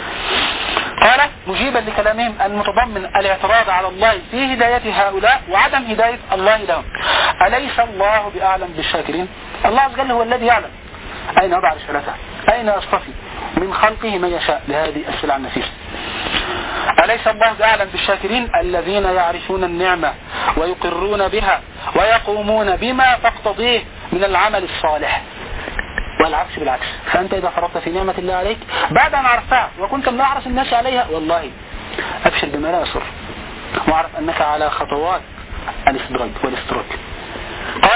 قال مجيبا لكلامهم المتضمن الاعتراض على الله في هداية هؤلاء وعدم هداية الله لهم. أليس الله بأعلم بالشاكرين؟ الله عز وجل هو الذي يعلم أين وضع رسالته، أين يصطفي من خلقه من يشاء لهذه السلعة النفيسة. أليس الله بأعلم بالشاكرين الذين يعرفون النعمة ويقرون بها ويقومون بما تقتضيه من العمل الصالح، والعكس بالعكس. فأنت إذا فرطت في نعمة الله عليك بعد أن عرفتها وكنت من أحرص الناس عليها، والله أبشر بما لا يسر، واعرف أنك على خطوات الاستدراج والاستدراك. قال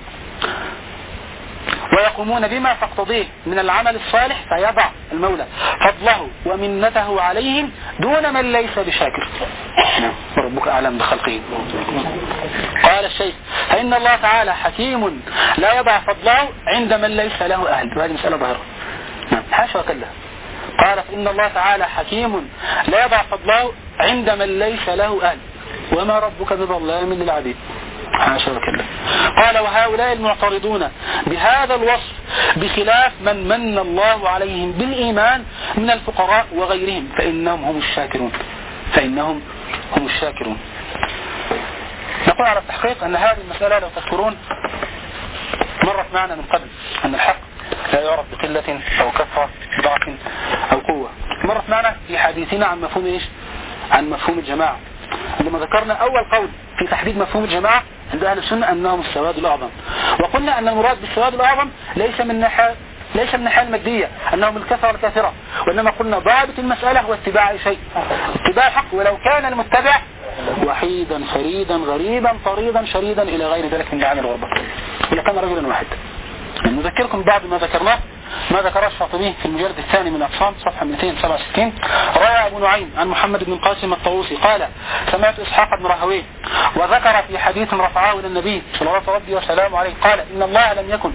ويقومون بما تقتضيه من العمل الصالح، فيضع المولى فضله ومنته عليهم دون من ليس بشاكر، وربك أعلم بخلقه. قال الشيخ فإن الله تعالى حكيم لا يضع فضله عند من ليس له أهل، وهذه مسألة ظاهرة حاشا وكلا. قال فإن الله تعالى حكيم لا يضع فضله عند من ليس له أهل، وما ربك بظلام للعبيد، حاشا وكلا. قال وهؤلاء المعترضون بهذا الوصف بخلاف من من الله عليهم بالإيمان من الفقراء وغيرهم، فإنهم هم الشاكرون. نقول على التحقيق أن هذه المسألة لو تذكرون مرت معنا من قبل، أن الحق لا يعرف بقلة أو كثرة، ضعف أو قوة. مرت معنا في حديثنا عن مفهوم إيش؟ عن مفهوم الجماعة، عندما ذكرنا أول قول في تحديد مفهوم الجماعة عند أهل السنة أنهم السواد الأعظم، وقلنا أن المراد بالسواد الأعظم ليس من الناحية المادية أنهم الكثرة الكثرة، وإنما قلنا ضابط المسألة هو اتباع شيء، اتباع الحق، ولو كان المتبع وحيدا فريدا غريبا طريدا شريدا إلى غير ذلك من معاني الغربة، ولا كان رجلا واحد. نذكركم بعض ما ذكرناه، ما ذكره الشاطبي في المجلد الثاني من الأقسام صفحة 267. روى أبو نعيم عن محمد بن القاسم الطووسي قال سمعت إسحاق بن راهويه وذكر في حديث رفعه إلى النبي صلوات ربي وسلامه عليه قال إن الله لم يكن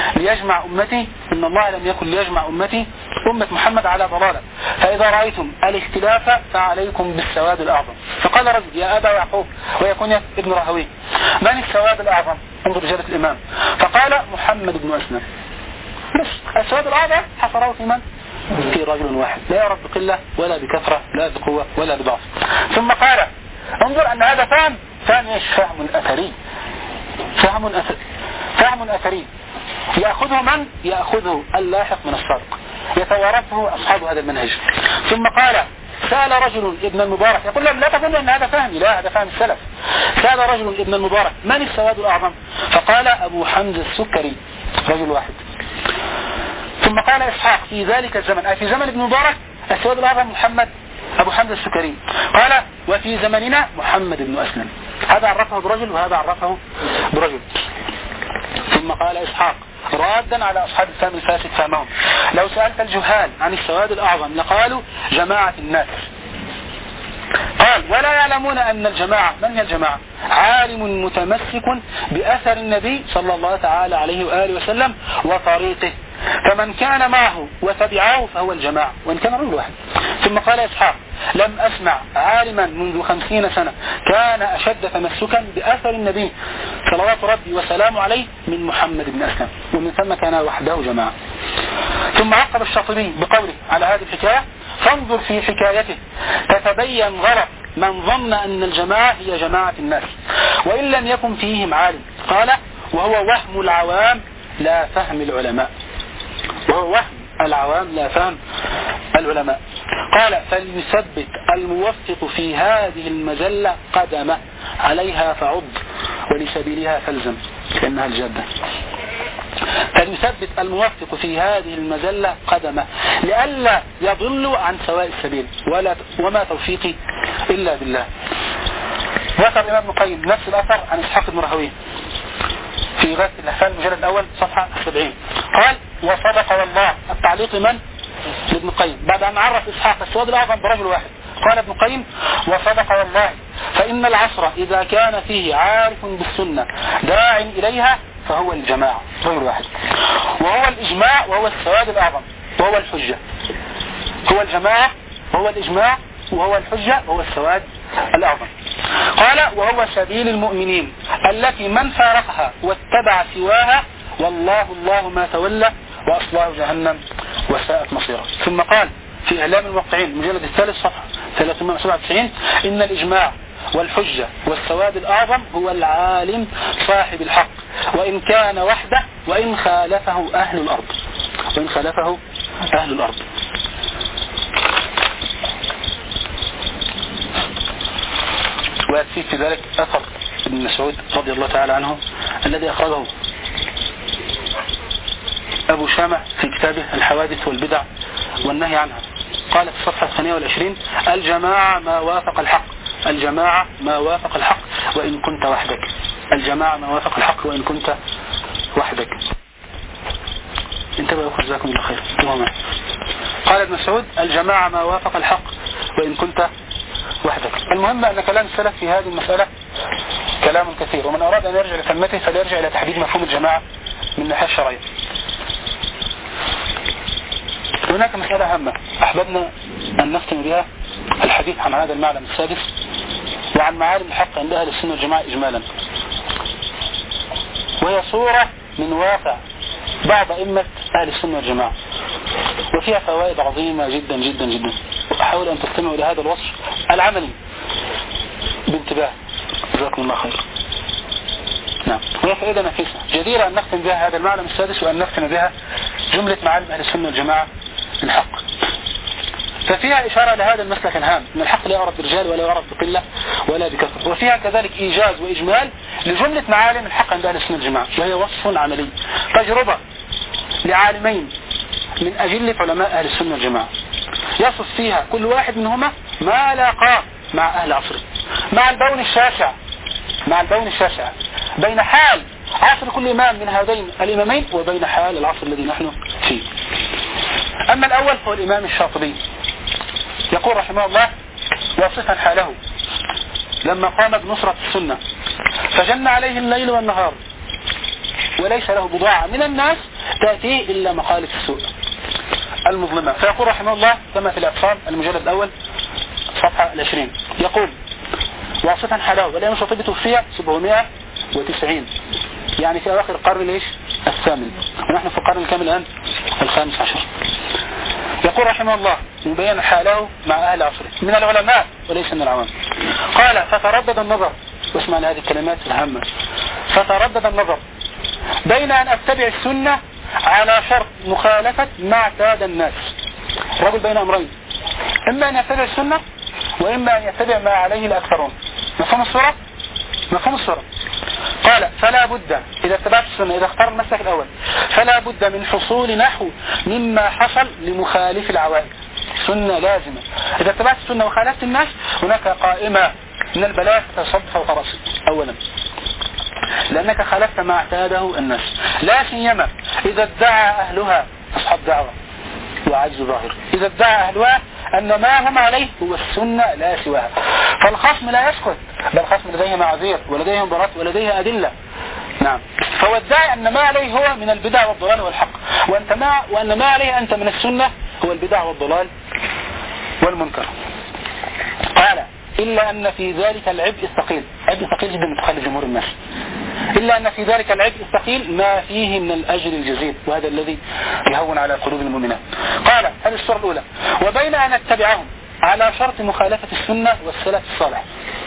ليجمع أمتي أمة محمد على ضلالة، فإذا رأيتم الاختلاف فعليكم بالسواد الأعظم. فقال رجل يا أبا يعقوب ويكون ابن راهويه من السواد الأعظم؟ انظر رجالة الإمام. فقال محمد بن أسلم. بس السواد الأعظم حصره في من؟ في رجل واحد لا يعرف بقلة ولا بكثرة، لا بقوة ولا بضعف. ثم قال انظر أن هذا فهم ايش؟ فهم أثري يأخذه من؟ يأخذه اللاحق من السابق، يتوارثه أصحاب هذا المنهج. ثم قال سأل رجل ابن المبارك، يقول لهم لا تظن أن هذا فهمي، لا هذا فهم السلف. سأل رجل ابن المبارك من السواد الأعظم؟ فقال أبو حمزة السكري، رجل واحد. ثم قال إسحاق في ذلك الزمن، أي في زمن ابن المبارك، السواد الأعظم محمد أبو حمزة السكري. قال وفي زمننا محمد بن أسلم. هذا عرفه برجل وهذا عرفه برجل. ثم قال إسحاق رادا على أصحاب الفهم الفاسد فهمهم، لو سألت الجهال عن السواد الأعظم لقالوا جماعة الناس. قال ولا يعلمون أن الجماعة، من هي الجماعة؟ عالم متمسك بأثر النبي صلى الله تعالى عليه وآله وسلم وطريقه، فمن كان معه وتبعه فهو الجماعة وإن كان رجل واحد. ثم قال إسحاق لم أسمع عالما منذ 50 سنة كان أشد تمسكا بأثر النبي صلوات ربي وسلامه عليه من محمد بن أسلم، ومن ثم كان وحده جماعة. ثم عقب الشاطبي بقوله على هذه الحكاية فانظر في حكايته تتبين غلط من ظن أن الجماعة هي جماعة الناس وإن لم يكن فيهم عالم. قال وهو وهم العوام لا فهم العلماء، وهو وهم العوام لا فهم العلماء. قال فليثبت الموفق في هذه المزلة قدمه عليها فعض ولسبيلها فالزم، لأنها الجادة. فليثبت الموفق في هذه المزلة قدمه لئلا يضل عن سواء السبيل وما توفيقي إلا بالله. ذكر الإمام ابن القيم نفس الأثر عن إسحاق بن راهويه في غاية الأحفال المجلد الأول صفحة 70. قال وصدق والله، التعليق من؟ لابن القيم بعد أن عرف إسحاق السواد الأعظم برجل واحد. قال ابن القيم وصدق والله فإن العصر إذا كان فيه عارف بالسنة داع إليها فهو الجماعة، رجل واحد، وهو الإجماع وهو السواد الأعظم وهو الحجة. هو الجماعة وهو الإجماع وهو الحجة وهو السواد الأعظم. قال وهو سبيل المؤمنين التي من فارقها واتبع سواها والله الله ما تولى وأصلاه جهنم وساءت مصيره. ثم قال في إعلام الموقعين المجلد الثالث صفحة 397 إن الإجماع والحجة والسواد الأعظم هو العالم صاحب الحق وإن كان وحده وإن خالفه أهل الأرض، وإن خالفه أهل الأرض. ويكفي في ذلك أثر ابن مسعود رضي الله تعالى عنه الذي أخرجه أبو شامة في كتابه الحوادث والبدع والنهي عنها. قال في الصفحة 28 الجماعة ما وافق الحق، الجماعة ما وافق الحق وإن كنت وحدك، الجماعة ما وافق الحق وإن كنت وحدك. انتبهوا جزاكم الله خير. قال ابن مسعود الجماعة ما وافق الحق وإن كنت وحدك. المهم أن كلام السلف في هذه المسألة كلام كثير، ومن أراد أن يرجع لثمته فليرجع إلى تحديد مفهوم الجماعة من الناحية الشرعية. هناك مسألة هامة أحببنا أن نختم بها الحديث عن هذا المعلم السادس وعن معالم الحق عند أهل السنة والجماعة إجمالا، وهي صورة من واقع بعض أئمة أهل السنة والجماعة، وفيها فوائد عظيمة جدا جدا جدا. أحاول أن تستمعوا إلى هذا الوصف العملي بانتباه جزاكم الله خير. نعم، وهي فائدة نفيسة جديرة أن نختم بها هذا المعلم السادس وأن نختم بها جملة معالم أهل السنة والجماعة الحق. ففيها إشارة لهذا المسلك الهام أن الحق لا يعرف برجال ولا يعرف بقلة ولا بكثرة، وفيها كذلك إيجاز وإجمال لجملة معالم الحق عند أهل السنة والجماعة، وهي وصف عملي تجربة لعالمين من أجلة علماء أهل السنة والجماعة يصف فيها كل واحد منهما ما لاقاه مع أهل عصره، مع البون الشاسع، مع البون الشاسع بين حال عصر كل إمام من هذين الإمامين وبين حال العصر الذي نحن فيه. أما الأول هو الإمام الشاطبي، يقول رحمه الله واصفا حاله لما قام بنصرة السنة فجن عليه الليل والنهار وليس له بضاعة من الناس تأتيه إلا مخالف السوء المظلمة. فيقول رحمه الله كما في الأقسام المجلد الأول صفحة 20 يقول واصفا حاله والإمام الشاطبي توفي 790 يعني في أواخر القرن الثامن، ونحن في القرن الكامل الآن 15. يقول رحمه الله مبين حاله مع أهل عصره من العلماء وليس من العوام. قال فتردد النظر، واسمع لهذه الكلمات الهامة، فتردد النظر بين أن أتبع السنة على شرط مخالفة ما اعتاد الناس. رجل بين أمرين، إما أن يتبع السنة وإما أن يتبع ما عليه الأكثرون. مفهوم الصورة؟ مفهوم الصورة. قال فلا بد إذا اتبعت السنة، إذا اختار المسلك الأول فلا بد من حصول نحو مما حصل لمخالف العوائد. سنة لازمة. إذا اتبعت السنة وخالفت الناس هناك قائمة من البلاء تصب فوق رأسك أولا، لأنك خالفت ما اعتاده الناس، لا سيما إذا ادعى أهلها أصحاب دعوة وعجز ظاهر، إذا ادعى أهلها أن ما هم عليه هو السنة لا سواها، فالخصم لا يسكت، بل الخصم لديه معاذير ولديهم برات ولديه أدلة. نعم. فهو ادعى أن ما عليه هو من البدع والضلال والحق، وأن ما عليه أنت من السنة هو البدع والضلال والمنكر. قال إلا أن في ذلك العبء الثقيل، عبء ثقيل جدا من تخلي جمهور الناس، إلا أن في ذلك العبء الثقيل ما فيه من الأجر الجزيل، وهذا الذي يهون على قلوب المؤمنين. قال هذه الصورة الأولى. وبين أن نتبعهم على شرط مخالفة السنة والسلف الصالح.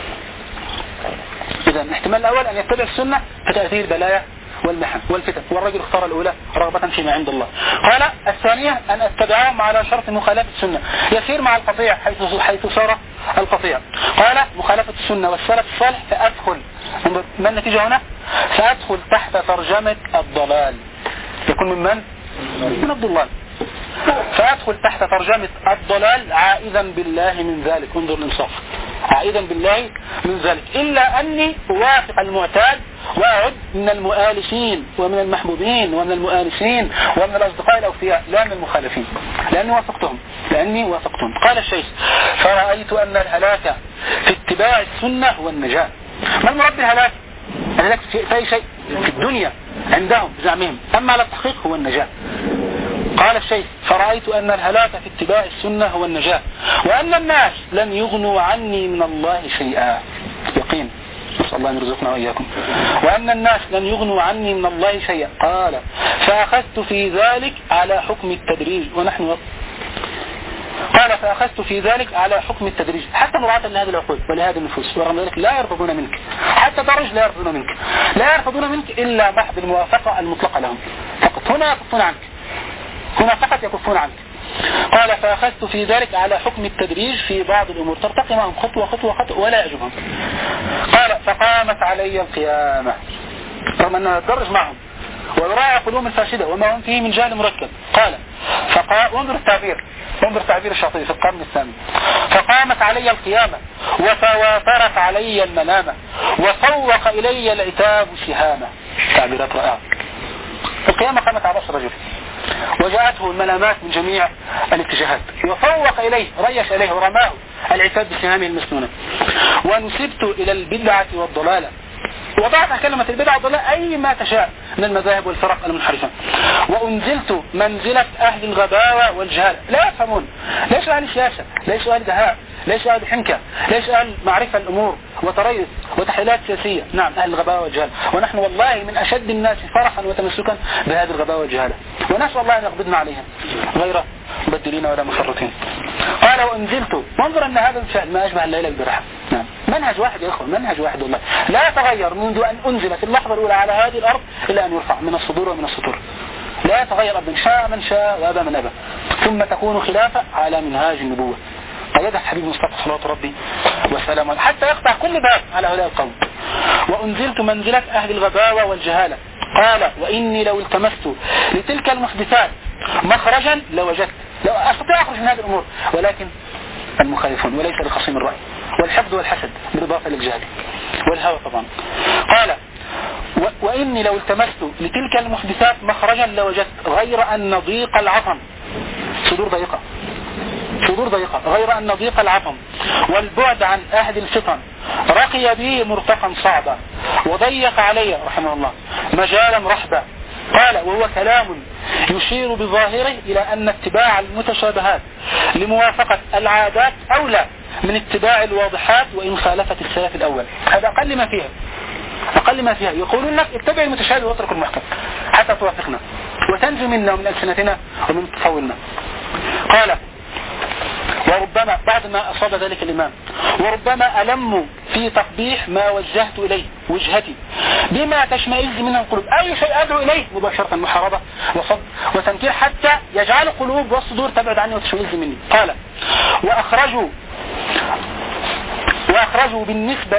إذا الاحتمال الأول أن يتبع السنة فتأثير بلايا والمحن والفتن، والرجل اختار الأولى رغبة فيما عند الله. قال الثانية أن أتبعهم على شرط مخالفة السنة، يسير مع القطيع حيث صار القطيع. قال مخالفة السنة والسلف الصالح فأدخل، ما النتيجة هنا؟ فأدخل تحت ترجمة الضلال، يكون من الضلال، فأدخل تحت ترجمة الضلال عائذا بالله من ذلك. انظر الإنصاف، عائذا بالله من ذلك، إلا أني أوافق المعتاد وأعد من المؤالفين ومن المحبوبين ومن المؤانسين ومن الأصدقاء الأوفياء، لا من المخالفين، لأني وافقتهم. قال الشيخ فرأيت أن الهلاك في اتباع السنة هو النجاة. ما المراد بالهلاك؟ الهلاك في أي شيء في الدنيا عندهم بزعمهم، أما على التحقيق هو النجاة. قال الشيخ فرأيت أن الهلاك في اتباع السنة هو النجاة، وأن الناس لن يغنوا عني من الله شيئا. يقين، نسأل الله أن يرزقنا وإياكم. وأن الناس لن يغنوا عني من الله شيئا. قال فأخذت في ذلك على حكم التدريج قال فأخذت في ذلك على حكم التدريج، حتى مراعاة لهذه العقول ولهذه النفوس، ورغم ذلك لا يرفضون منك، حتى درج لا يرفضون منك إلا محض الموافقة المطلقة لهم فقط. هنا يكفون عنك، هنا فقط يكفون عنك. قال فأخذت في ذلك على حكم التدريج في بعض الأمور، ترتقي معهم خطوة خطوة خطوة ولا يعجبهم. قال فقامت علي القيامة، رغم أنها تدرج معهم ويراعي قلوب الفاسدة وما هم فيه من جهل مركب. قال وانظر تعبير الشاطبي في القرن الثامن. فقامت علي القيامة وتواترت علي الملامة وفوق إلي العتاب سهامة. تعبيرات رائعة. القيامة قامت على رأس رجل وجاءته الملامات من جميع الاتجاهات، وفوق إليه ريش إليه ورماه العتاب بسهامه المسنونة. ونسبت إلى البدعة والضلالة، وضعت كلمة البدعة والضلالة أي ما تشاء من المذاهب والفرق المنحرفة. وأنزلت منزلة أهل الغباوة والجهالة، لا يفهمون، ليس أهل السياسة، ليس أهل دهاء، ليس أهل حنكة، ليس أهل معرفة الأمور وتريث وتحليلات سياسية. نعم أهل الغباوة والجهالة، ونحن والله من أشد الناس فرحا وتمسكا بهذه الغباوة والجهالة، ونسأل الله أن يقبضنا عليها غير مبدلين ولا مفرطين. قال وأنزلت، وانظر أن هذا الفعل ما أشبه الليلة البارحة. نعم منهج واحد يا أخوة، منهج واحد والله، لا يتغير منذ أن أنزل في اللحظة الأولى على هذه الأرض إلى أن يرفع من الصدور ومن السطور، لا يتغير أبدا، شاء من شاء وأبى من أبى، ثم تكون خلافة على منهاج النبوة قيدها حبيب مصطفى صلوات ربي وسلامه حتى يقطع كل باب على هؤلاء القوم. وأنزلت منزلة أهل الغباوة والجهالة. قال وإني لو التمست لتلك المحدثات مخرجا لوجدت، لو أستطيع أخرج من هذه الأمور، ولكن المخالفون وليس لخصيم الرأي والحقد والحسد بالإضافة للجهل والهوى طبعا. قال وإني لو التمست لتلك المحدثات مخرجا لوجدت، غير أن ضيق العظم، صدور ضيقة، غير أن ضيق العظم والبعد عن أهل الفطن رقي به مرتقا صعبا، وضيق علي رحمه الله مجالا رحبا. قال وهو كلام يشير بظاهره إلى أن اتباع المتشابهات لموافقة العادات أولى من اتباع الواضحات وإن خالفت السلف الأول. هذا أقل ما فيها. يقولون لك اتبع المتشابه واترك المحكم حتى توافقنا وتنجو منا ومن ألسنتنا ومن تطولنا. قال وربما بعد ما أصاب ذلك الإمام وربما ألم في تقبيح ما وجهت إليه وجهتي بما تشمئز منه القلوب، أي شيء أدعو إليه مباشرة محاربة وصد وتنكير حتى يجعل القلوب والصدور تبعد عني وتشمئز مني. قال وأخرجوا بالنسبة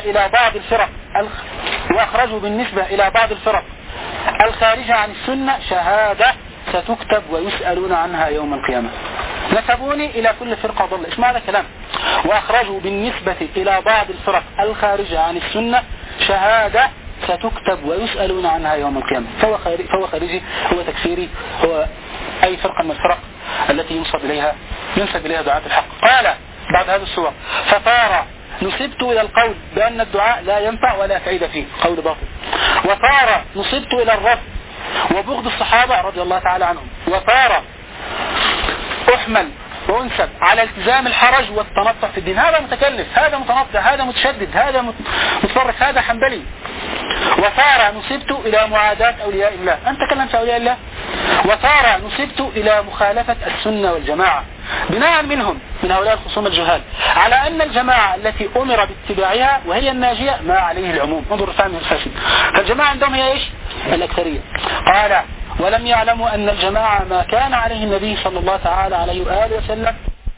إلى بعض الفرق الخارجة عن السنة شهادة ستكتب ويسألون عنها يوم القيامة. نسبوني إلى كل فرقة ضل. اسمع هذا الكلام. وأخرجوا بالنسبة إلى بعض الفرق الخارجة عن السنة شهادة ستكتب ويسألون عنها يوم القيامة. فهو خارجي، هو تكفيري، هو أي فرقة من الفرق التي ينسب إليها دعاة الحق. قال بعد هذا السور: فطار نصبت إلى القول بأن الدعاء لا ينفع ولا فائدة فيه، قول باطل. وطار نصبت إلى الرد وبغض الصحابة رضي الله تعالى عنهم. وطار أحمل وأنسب على التزام الحرج والتنطع في الدين. هذا متكلف، هذا متنطع، هذا متشدد، هذا متفرق، هذا حنبلي. وطار نصبت إلى معاداة أولياء الله. أنت تكلمت أولياء الله. وطار نصبت إلى مخالفة السنة والجماعة بناء منهم، من هؤلاء الخصوم الجهال، على أن الجماعة التي أمر باتباعها وهي الناجية ما عليه العموم. انظر فهم الفاسد. فالجماعة عندهم هي إيش؟ الأكثرية. قال: ولم يعلموا أن الجماعة ما كان عليه النبي صلى الله تعالى عليه وآله وسلم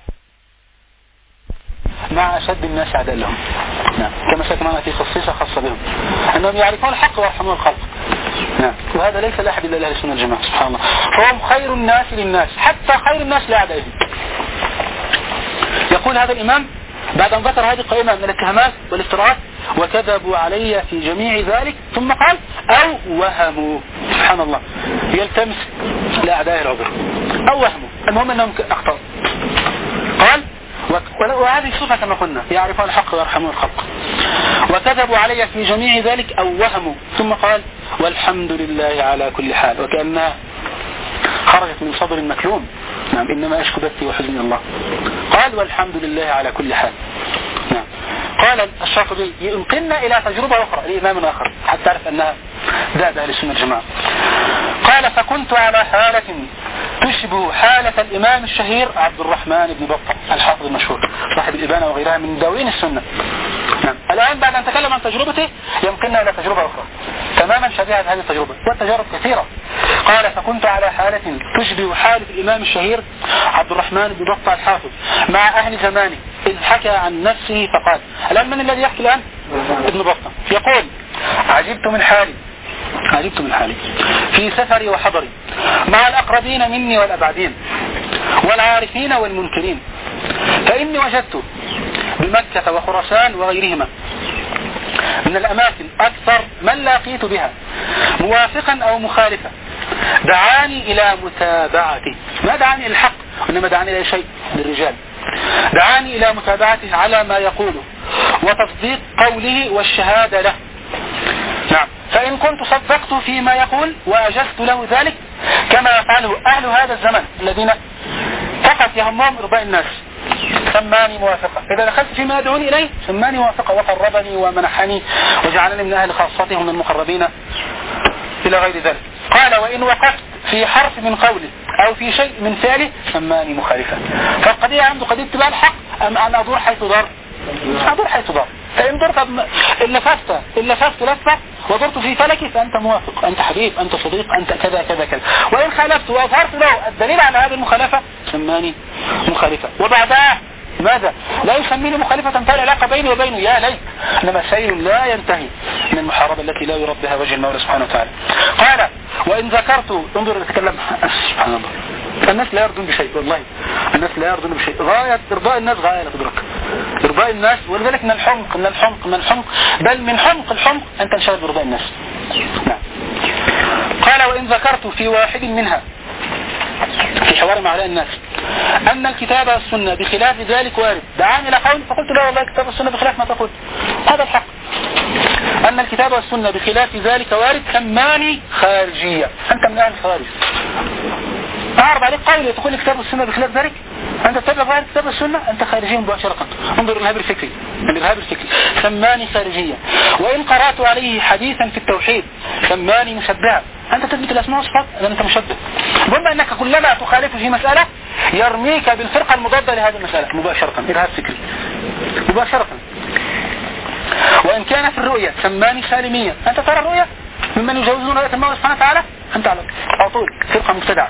مع أشد الناس عداء لهم. نعم. كما سيكون في خصيصة خاصة بهم أنهم يعرفون الحق ويرحمون الخلق. نعم. وهذا ليس لأحد إلا أهل السنة والجماعة سبحان الله. فهم خير الناس للناس، حتى خير الناس لأعدائهم. يقول هذا الإمام بعد أن ذكر هذه القائمة من الاتهامات والافتراءات: وكذبوا علي في جميع ذلك، ثم قال: أو وهموا. سبحان الله، يلتمس لأعدائه العذر. أو وهموا، المهم أنهم أخطأوا. قال: وهذه الصفة كما قلنا، يعرفون الحق ويرحمون الخلق. وكذبوا علي في جميع ذلك أو وهموا، ثم قال: والحمد لله على كل حال. وكأنها خرجت من صدر مكلوم. نعم. إنما أشكو بثي وحزني الله. قال: والحمد لله على كل حال. نعم. قال الشاطبي: ينقلنا إلى تجربة أخرى لإمام آخر حتى تعرف أنها ذات أهل السنة الجماعة. قال: فكنت على حالة تشبه حالة الإمام الشهير عبد الرحمن بن بطة الحافظ المشهور صاحب الإبانة وغيرها من دواوين السنة. نعم. الآن بعد أن تكلم عن تجربته يمكننا إلى تجربة أخرى تماما شبيهة هذه التجربة، والتجارب كثيرة. قال: فكنت على حالة تشبه حالة الإمام الشهير عبد الرحمن بن بطة الحافظ مع أهل زمانه، إذ حكى عن نفسه فقال. الآن من الذي يحكي الآن؟ ابن بطة. يقول: عجبت من حالي في سفري وحضري مع الأقربين مني والأبعدين والعارفين والمنكرين، فإني وجدت بمكة وخراسان وغيرهما من الأماكن أكثر من لاقيت بها موافقا أو مخالفا دعاني إلى متابعته. ما دعاني إلى الحق، وإنما دعاني إلى شيء للرجال. دعاني إلى متابعته على ما يقوله وتصديق قوله والشهادة له. نعم. فإن كنت صدقت فيما يقول وأجزت له ذلك كما يفعله أهل هذا الزمن الذين فقط يهمهم إرضاء الناس، سماني موافقة. إذا دخلت فيما يدعوني إليه سماني موافقة وقربني ومنحني وجعلني من أهل خاصته ومن المقربين إلى غير ذلك. قال: وإن وقفت في حرف من قوله أو في شيء من فعله سماني مخالفا. فالقضية عنده قضية اتباع الحق أم أن أدور حيث دار؟ أدور حيث دار. فإن درت إن لفت لفة ودرت في فلكي فأنت موافق، أنت حبيب، أنت صديق، أنت كذا كذا كذا. وإن خالفت وأظهرت له الدليل على هذه المخالفة سماني مخالفة. وبعدها ماذا؟ لا يسميني مخالفة تنتهي العلاقة بيني وبينه، يا ليت. إنما سير لا ينتهي من المحاربة التي لا يرد بها وجه المولى سبحانه وتعالى. قال: وإن ذكرت، انظر نتكلم سبحان الله، الناس لا يرضون بشيء، والله الناس لا يرضون بشيء. غاية إرضاء الناس غاية لا تدرك، إرضاء الناس. ولذلك من الحمق بل من حمق الحمق أن تنشغل بإرضاء الناس. نعم. قال: وإن ذكرت في واحد منها في حوار مع هؤلاء الناس أن الكتاب والسنة بخلاف ذلك وارد، دعاني إلى قول فقلت لا والله الكتاب والسنة بخلاف ما تقول، هذا الحق. أن الكتاب والسنة بخلاف ذلك وارد سماني خارجية. أنت من أهل الخارج. أعرض عليك قول تقول الكتاب والسنة بخلاف ذلك، أنت تتبع غير الكتاب والسنة، أنت خارجي مباشرة. انظر الإرهاب الفكري سماني خارجية. وإن قرأت عليه حديثا في التوحيد سماني مشبها. أنت تثبت الأسماء والصفات، أنت مشبه. بما أنك كلما تخالف في مسألة يرميك بالفرقة المضادة لهذه المسألة مباشرة. إرهاب فكري مباشرة. وإن كان في الرؤية سماني سالميا. أنت ترى الرؤية ممن يجوزون رؤية الله سبحانه وتعالى؟ أنت على طول فرقة مبتدعة.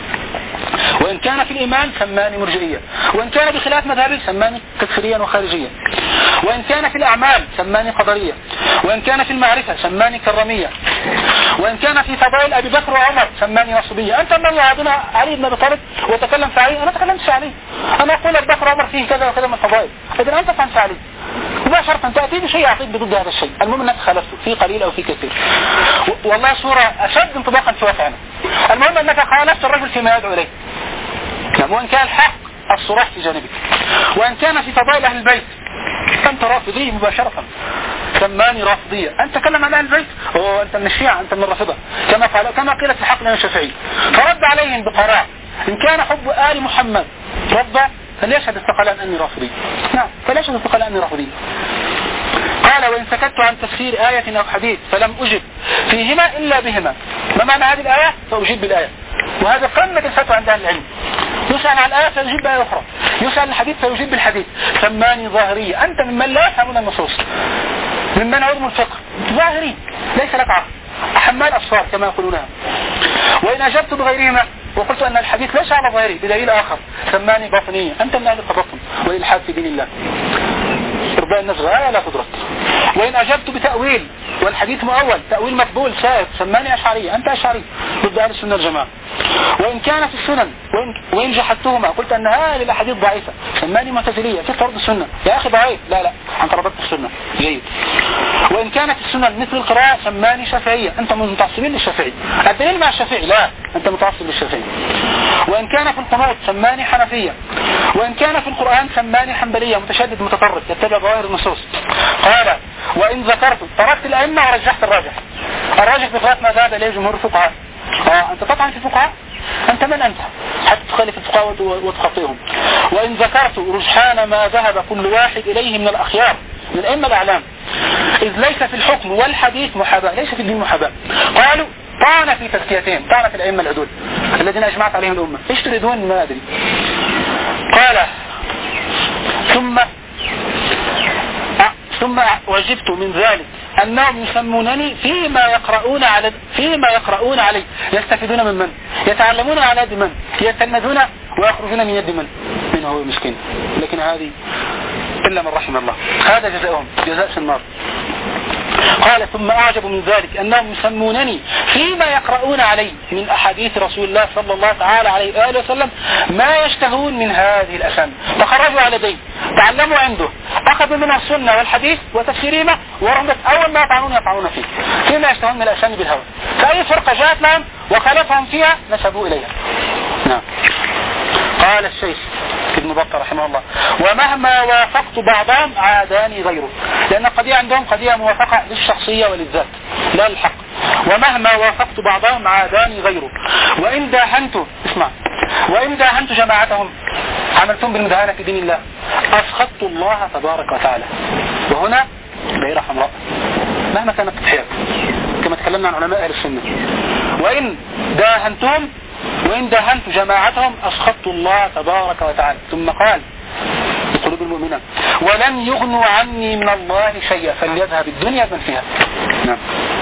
وإن كان في الإيمان سماني مرجئيا. وإن كان بخلاف مذهبي سماني تكفيريا وخارجيا. وإن كان في الأعمال سماني قدريا. وإن كان في المعرفة سماني كرميا. وإن كان في فضائل أبي بكر وعمر سماني نصبيا. أنت من يعادنا علي بن أبي طالب وتكلم في علي، أنا تكلمت في علي، أنا أقول أبي بكر وعمر فيه كذا وكذا من الفضائل، إذن أنت فهم في علي مباشرة تأتي بشيء عقيد بضد هذا الشيء. المهم أنك خالفته في قليل أو في كثير، والله صورة أشد انطباقا في واقعنا. المهم أنك خالفت الرجل فيما يدعو إليه، وإن كان الحق الصراح في جانبك. وإن كان في فضائل أهل البيت أنت رافضي مباشرة، سماني رافضية. أنت تكلم عن أهل البيت، أنت من الشيعة، أنت من الرافضة، كما قيل في حق الإمام الشافعي. فرد عليهم بقراء إن كان حب آل محمد رد فليشهد الثقلان أني رافضي. نعم، فليشهد الثقلان أني رافضي. قال وإن سكت عن تفسير آية أو حديث فلم أجب فيهما إلا بهما. ما معنى هذه الآية؟ فأجيب بالآية. وهذا قمة الفتوى عند أهل العلم. يسأل عن الآية فيجيب بآية أخرى، يسأل الحديث فيجيب بالحديث. سماني ظاهرية. أنت ممن لا يفهمون النصوص، ممن علم الفقه، ظاهري ليس لك عقل، حمال أصفار كما يقولونها. وإن أجبت بغيرهما وقلت أن الحديث ليس على ظاهري بدليل آخر سماني باطنية. أنت من أهل التبطن والإلحاد في دين الله، إرضاء الناس غاية لا تدرك. وإن أجبت بتأويل والحديث مؤول تأويل مقبول سائر سماني أشعري. أنت أشعري ضد أهل السنة الجماعة. وإن كان في السنن وإن جحدتهما قلت أن هذه الأحاديث ضعيفة سماني معتزلية في طرد السنة. يا أخي ضعيف، لا أنت ربطت السنة جيد. وإن كانت السنن مثل القراءة سماني شافعية. أنت من متعصبين للشافعي. الدليل مع الشافعي، لا أنت متعصب للشافعي. وإن كان في القنوت سماني حنفية. وإن كان في القرآن سماني حنبلية متشدد متطرف يتبع ظواهر النصوص. قال وإن ذكرت تركت الأئمة ورجحت الراجح. الراجح بخلاف ما ذهب إليه جمهور الفقهاء. أنت طبعا في الفقهاء، أنت من أنت حتى تخالف الفقهاء وتخطئهم. وإن ذكرت رجحان ما ذهب كل واحد إليه من الأخيار من الأئمة الأعلام، إذ ليس في الحكم والحديث محاباة، ليس في الدين محاباة. قالوا طعن في تزكيتهم، طعن في الأئمة العدول الذين أجمعت عليهم الأمة. إيش تريدون؟ ما أدري. قال ثم وجبت من ذلك أنهم يسمونني فيما يقرؤون علي يستفيدون من يتعلمون على يد من، يتلمذون ويخرجون من يد من هو مسكين. لكن هذه إلا من رحم الله، هذا جزاؤهم جزاء النار. قال ثم أعجب من ذلك أنهم يسمونني فيما يقرؤون علي من أحاديث رسول الله صلى الله تعالى عليه وآله وسلم ما يشتهون من هذه الأسامي. تخرجوا على دين، تعلموا عنده، أخذوا منها السنة والحديث وتفسيرهما، ورمت أول ما يطعنون فيه فيما يشتهون من الأسامي بالهوى. فأي فرقة جاءت لهم وخالفهم فيها نسبوا إليها. نعم. قال الشيخ ابن بطة رحمه الله ومهما وافقت بعضهم عاداني غيره، لأن القضية عندهم قضية موافقة للشخصية وللذات لا للحق. ومهما وافقت بعضهم عاداني غيره وإن داهنت جماعتهم عملتم بالمداهنة في دين الله أسخطت الله تبارك وتعالى. وهنا دائرة حمراء مهما كانت التضحيات كما تكلمنا عن علماء أهل السنة. وإن داهنت جماعتهم أسخطت الله تبارك وتعالى. ثم قال لقلوب المؤمنين ولن يغنوا عني من الله شيئا فليذهب الدنيا بمن فيها. نعم.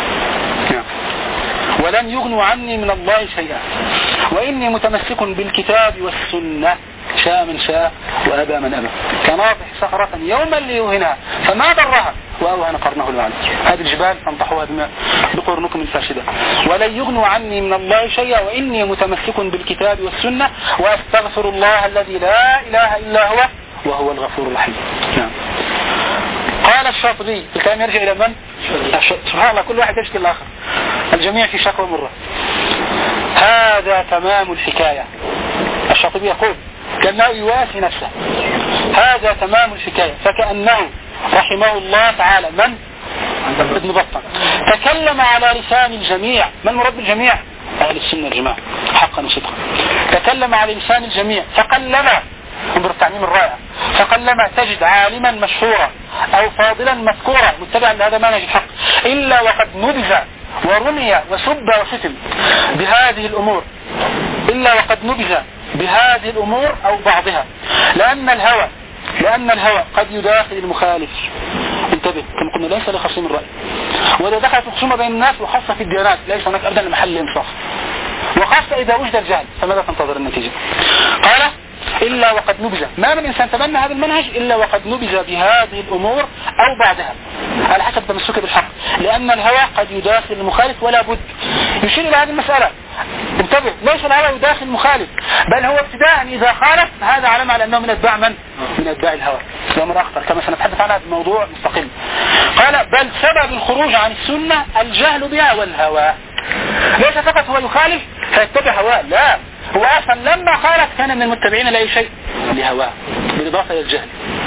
ولن يغنوا عني من الله شيئا وإني متمسك بالكتاب والسنة شاء من شاء وأبى من أبى كناطح صخرة يوما ليوهنها فما ضرها وأوهن قرنه الوعد. هذه الجبال فانطحوها بقرنكم الفاسدة. ولن يغنوا عني من الله شيئا وإني متمسك بالكتاب والسنة وأستغفر الله الذي لا إله إلا هو وهو الغفور الرحيم. نعم. قال الشاطبي الكلام يرجع إلى من؟ سبحان الله كل واحد يشكي الآخر، الجميع في شكوى مرة. هذا تمام الحكاية. الشاطبي يقول كأنه يواسي نفسه، هذا تمام الحكاية. فكأنه رحمه الله تعالى من؟ ابن بطة تكلم على لسان الجميع. من مرد الجميع؟ أهل السنة الجماعة حقا وصدقا. تكلم على لسان الجميع فقلما، انظر التعميم الرائع، فقلما تجد عالما مشهورا أو فاضلا مذكورا متبعا لهذا منهج الحق إلا وقد نبذ ورمي وسب وشتم بهذه الأمور، إلا وقد نبذ بهذه الأمور أو بعضها، لأن الهوى قد يداخل المخالف انتبه كما قلنا ليس لخصيم الرأي. وإذا دخلت الخصومة بين الناس وخاصة في الديانات ليس هناك أبدا محل إنصاف، وخاصة إذا وجد الجهل. فماذا تنتظر النتيجة؟ قال إلا وقد نبذ، ما من إنسان تبنى هذا المنهج إلا وقد نبذ بهذه الأمور أو بعدها على حسب تمسكه بالحق، لأن الهوى قد يداخل المخالف ولا بد. يشير إلى هذه المسألة، انتبه ليس الهوى يداخل المخالف، بل هو ابتداء إذا خالف هذا علامة على أنه من أتباع من؟ من أتباع الهوى. ده أمر أخطر كما سنتحدث عنها بموضوع مستقل. قال بل سبب الخروج عن السنة الجهل بها والهوى. ليس فقط هو يخالف فيتبع هواه، لا، هو أصلا لما خالف كان من المتبعين لأي شيء لهواه بالإضافة إلى الجهل.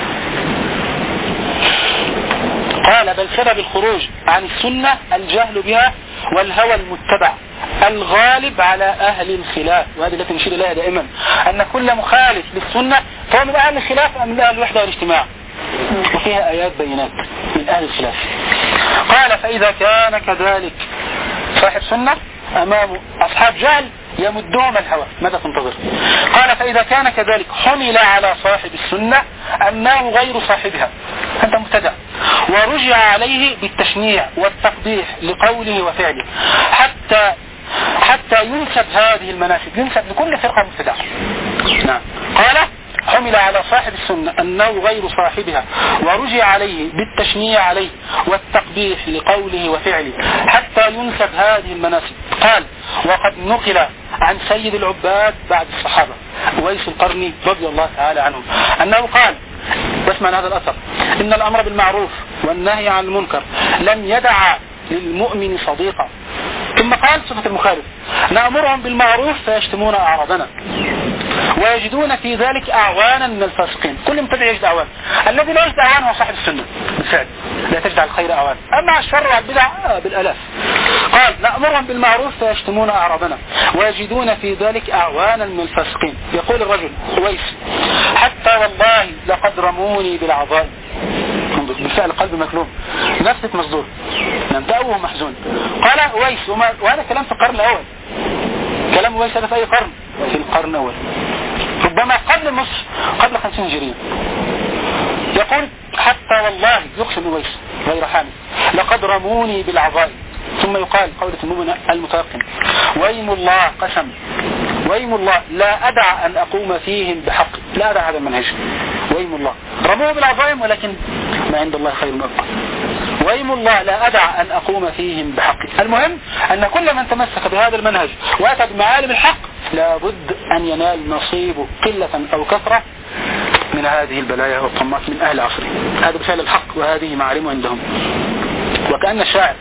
قال بل سبب الخروج عن السنة الجهل بها والهوى المتبع الغالب على أهل الخلاف. وهذه التي نشير إليها دائما، أن كل مخالف للسنة فهو من أهل الخلاف أم من أهل الوحدة والاجتماع، وفيها آيات بينات من أهل الخلاف. قال فإذا كان كذلك صاحب سنة أمام أصحاب جهل يمدهم الهوى، ماذا تنتظر؟ قال فإذا كان كذلك حمل على صاحب السنة أنه غير صاحبها، أنت مبتدع، ورجع عليه بالتشنيع والتقبيح لقوله وفعله حتى ينسب هذه المناسب، ينسب لكل فرقة مبتدعة. نعم. قال حمل على صاحب السنة أنه غير صاحبها ورجع عليه بالتشنيع عليه والتقبيح لقوله وفعله حتى ينسب هذه المناسب. قال وقد نقل عن سيد العباد بعد الصحابة ويس القرني رضي الله تعالى عنه أنه قال، واسمع هذا الأثر، إن الأمر بالمعروف والنهي عن المنكر لم يدع للمؤمن صديقا. ثم قال صفة المخالف نأمرهم بالمعروف فيشتمون أعراضنا ويجدون في ذلك أعوانا من الفاسقين. كل مبتدع يجد أعوان، الذي لا يجد أعوان هو صاحب السنة بالفعل، لا تجد على الخير أعوان، أما الشر والبدع بالألاف. قال نأمرهم بالمعروف فيشتمون أعراضنا ويجدون في ذلك أعوانا من الفاسقين. يقول الرجل ويس حتى والله لقد رموني بالعظائم، بالفعل قلب مكلوم نفسك مصدور نبدأه محزون. قال ويس، وهذا كلام في القرن الأول، كلام ويس هذا في أي قرن؟ في القرن الأول، ربما قبل مصر، قبل 50 هجرية. يقول حتى والله يقسم ويس غير حامل لقد رموني بالعظائم. ثم يقال قولة المؤمن المتيقن ويم الله قسم ويم الله لا أدع أن أقوم فيهم بحق، لا أدع هذا المنهج. ويم الله رموه بالعظائم ولكن ما عند الله خير أبقى. ويم الله لا أدع أن أقوم فيهم بحق. المهم أن كل من تمسك بهذا المنهج وأتى بمعالم الحق لابد أن ينال نصيبه قلة أو كثرة من هذه البلايا والطمات من أهل عصره. هذا بفعل الحق وهذه معالمه عندهم. وكأن الشاعر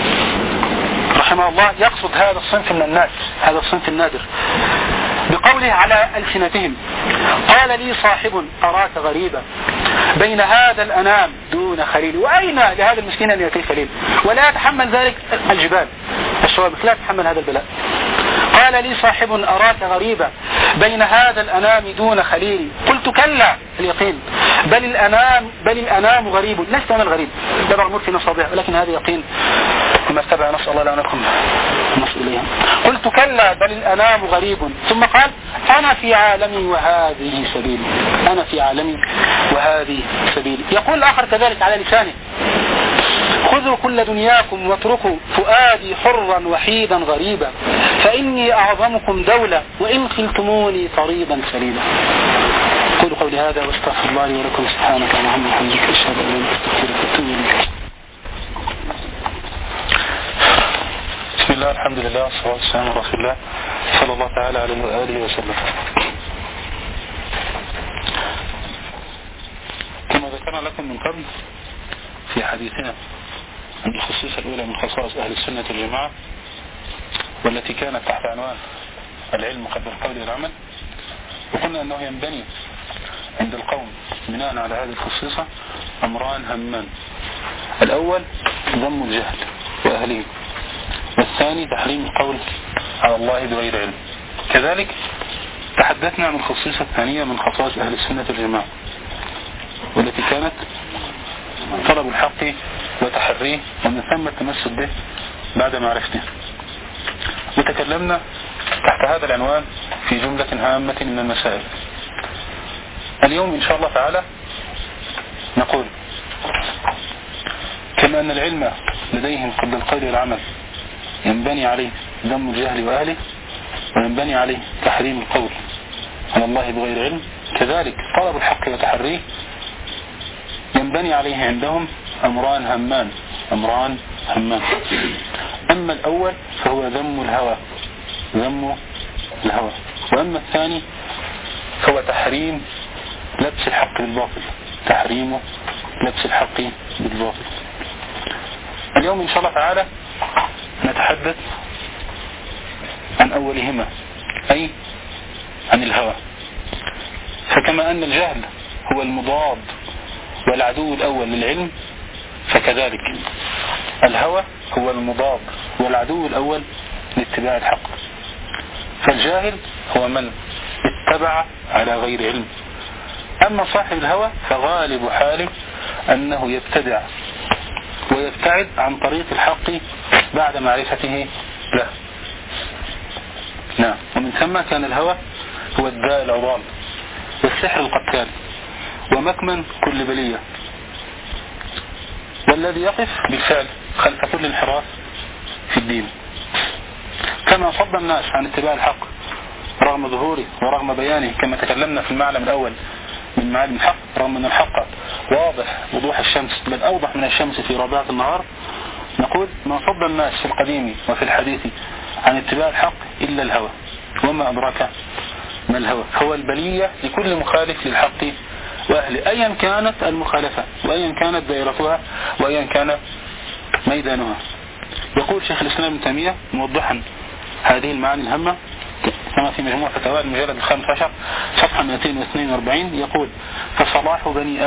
رحمه الله يقصد هذا الصنف من الناس، هذا الصنف النادر، بقوله على ألسنتهم قال لي صاحب أراك غريبا بين هذا الأنام دون خليل. وأين لهذا المسكين أن يأتي خليل ولا يتحمل ذلك الجبال الشوامخ، لا تتحمل هذا البلاء. قال لي صاحب أراك غريبا بين هذا الأنام دون خليل. قلت كلا اليقين بل الأنام غريب، لست أنا الغريب، ده مغمور في نصابها، ولكن هذا يقين وما اتبع نص الله لا نكن نص إليها. قلت كلا بل الأنام غريب. ثم قال أنا في عالمي وهذه سبيلي، أنا في عالمي وهذه سبيلي. يقول الآخر كذلك على لسانه خذوا كل دنياكم واتركوا فؤادي حرا وحيدا غريبا فإني أعظمكم دولة وإن خلتموني طريدا سليلا. قولوا قولي هذا واستغفر الله لي ولكم سبحانك اللهم وبحمدك أشهد أن لا إله إلا أنت أستغفرك وأتوب إليك. بسم الله الحمد لله والصلاة والسلام على رسول الله صلى الله تعالى عليه وآله وسلم. كما ذكرنا لكم من قبل في حديثنا عن الخصوصية الأولى من خصائص أهل السنة والجماعة والتي كانت تحت عنوان العلم قبل القول والعمل، وقلنا أنه ينبني عند القوم بناء على هذه الخصيصة أمران همان: الأول ضم الجهل وأهله، والثاني تحريم القول على الله بغير علم. كذلك تحدثنا عن الخصيصة الثانية من خصائص أهل السنة والجماعة والتي كانت طلب الحق وتحريه ومن ثم التمسك به بعد معرفته، وتكلمنا تحت هذا العنوان في جملة هامة من المسائل. اليوم إن شاء الله تعالى نقول كما أن العلم لديهم قبل القول والعمل ينبني عليه ذم الجهل وأهله، وينبني عليه تحريم القول على الله بغير علم، كذلك طلب الحق وتحريه ينبني عليه عندهم أمران همان. أما الأول فهو ذم الهوى، وأما الثاني فهو تحريم لبس الحق بالباطل. اليوم إن شاء الله تعالى نتحدث عن أولهما، أي عن الهوى. فكما أن الجهل هو المضاد والعدو الأول للعلم، فكذلك الهوى هو المضاد والعدو الأول لاتباع الحق. فالجاهل هو من اتبع على غير علم، أما صاحب الهوى فغالب حاله أنه يبتدع ويبتعد عن طريق الحق بعد معرفته له. نعم. ومن ثم كان الهوى هو الداء العضال والسحر القتال ومكمن كل بلية، والذي يقف بالفعل خلف كل انحراف في الدين. كما صد الناس عن اتباع الحق رغم ظهوره ورغم بيانه، كما تكلمنا في المعلم الأول من معالم الحق، رغم أن الحق واضح وضوح الشمس، بل أوضح من الشمس في رابعة النهار، نقول ما صد الناس في القديم وفي الحديث عن اتباع الحق إلا الهوى. وما أدراك ما الهوى؟ هو البلية لكل مخالف للحق وأهله، أيا كانت المخالفة وأيا كانت دائرتها وأيا كان ميدانها. يقول شيخ الإسلام ابن تيمية موضحا هذه المعاني الهامة كما في مجموع فتاوى المجلد 15 صفحة 242، يقول فصلاح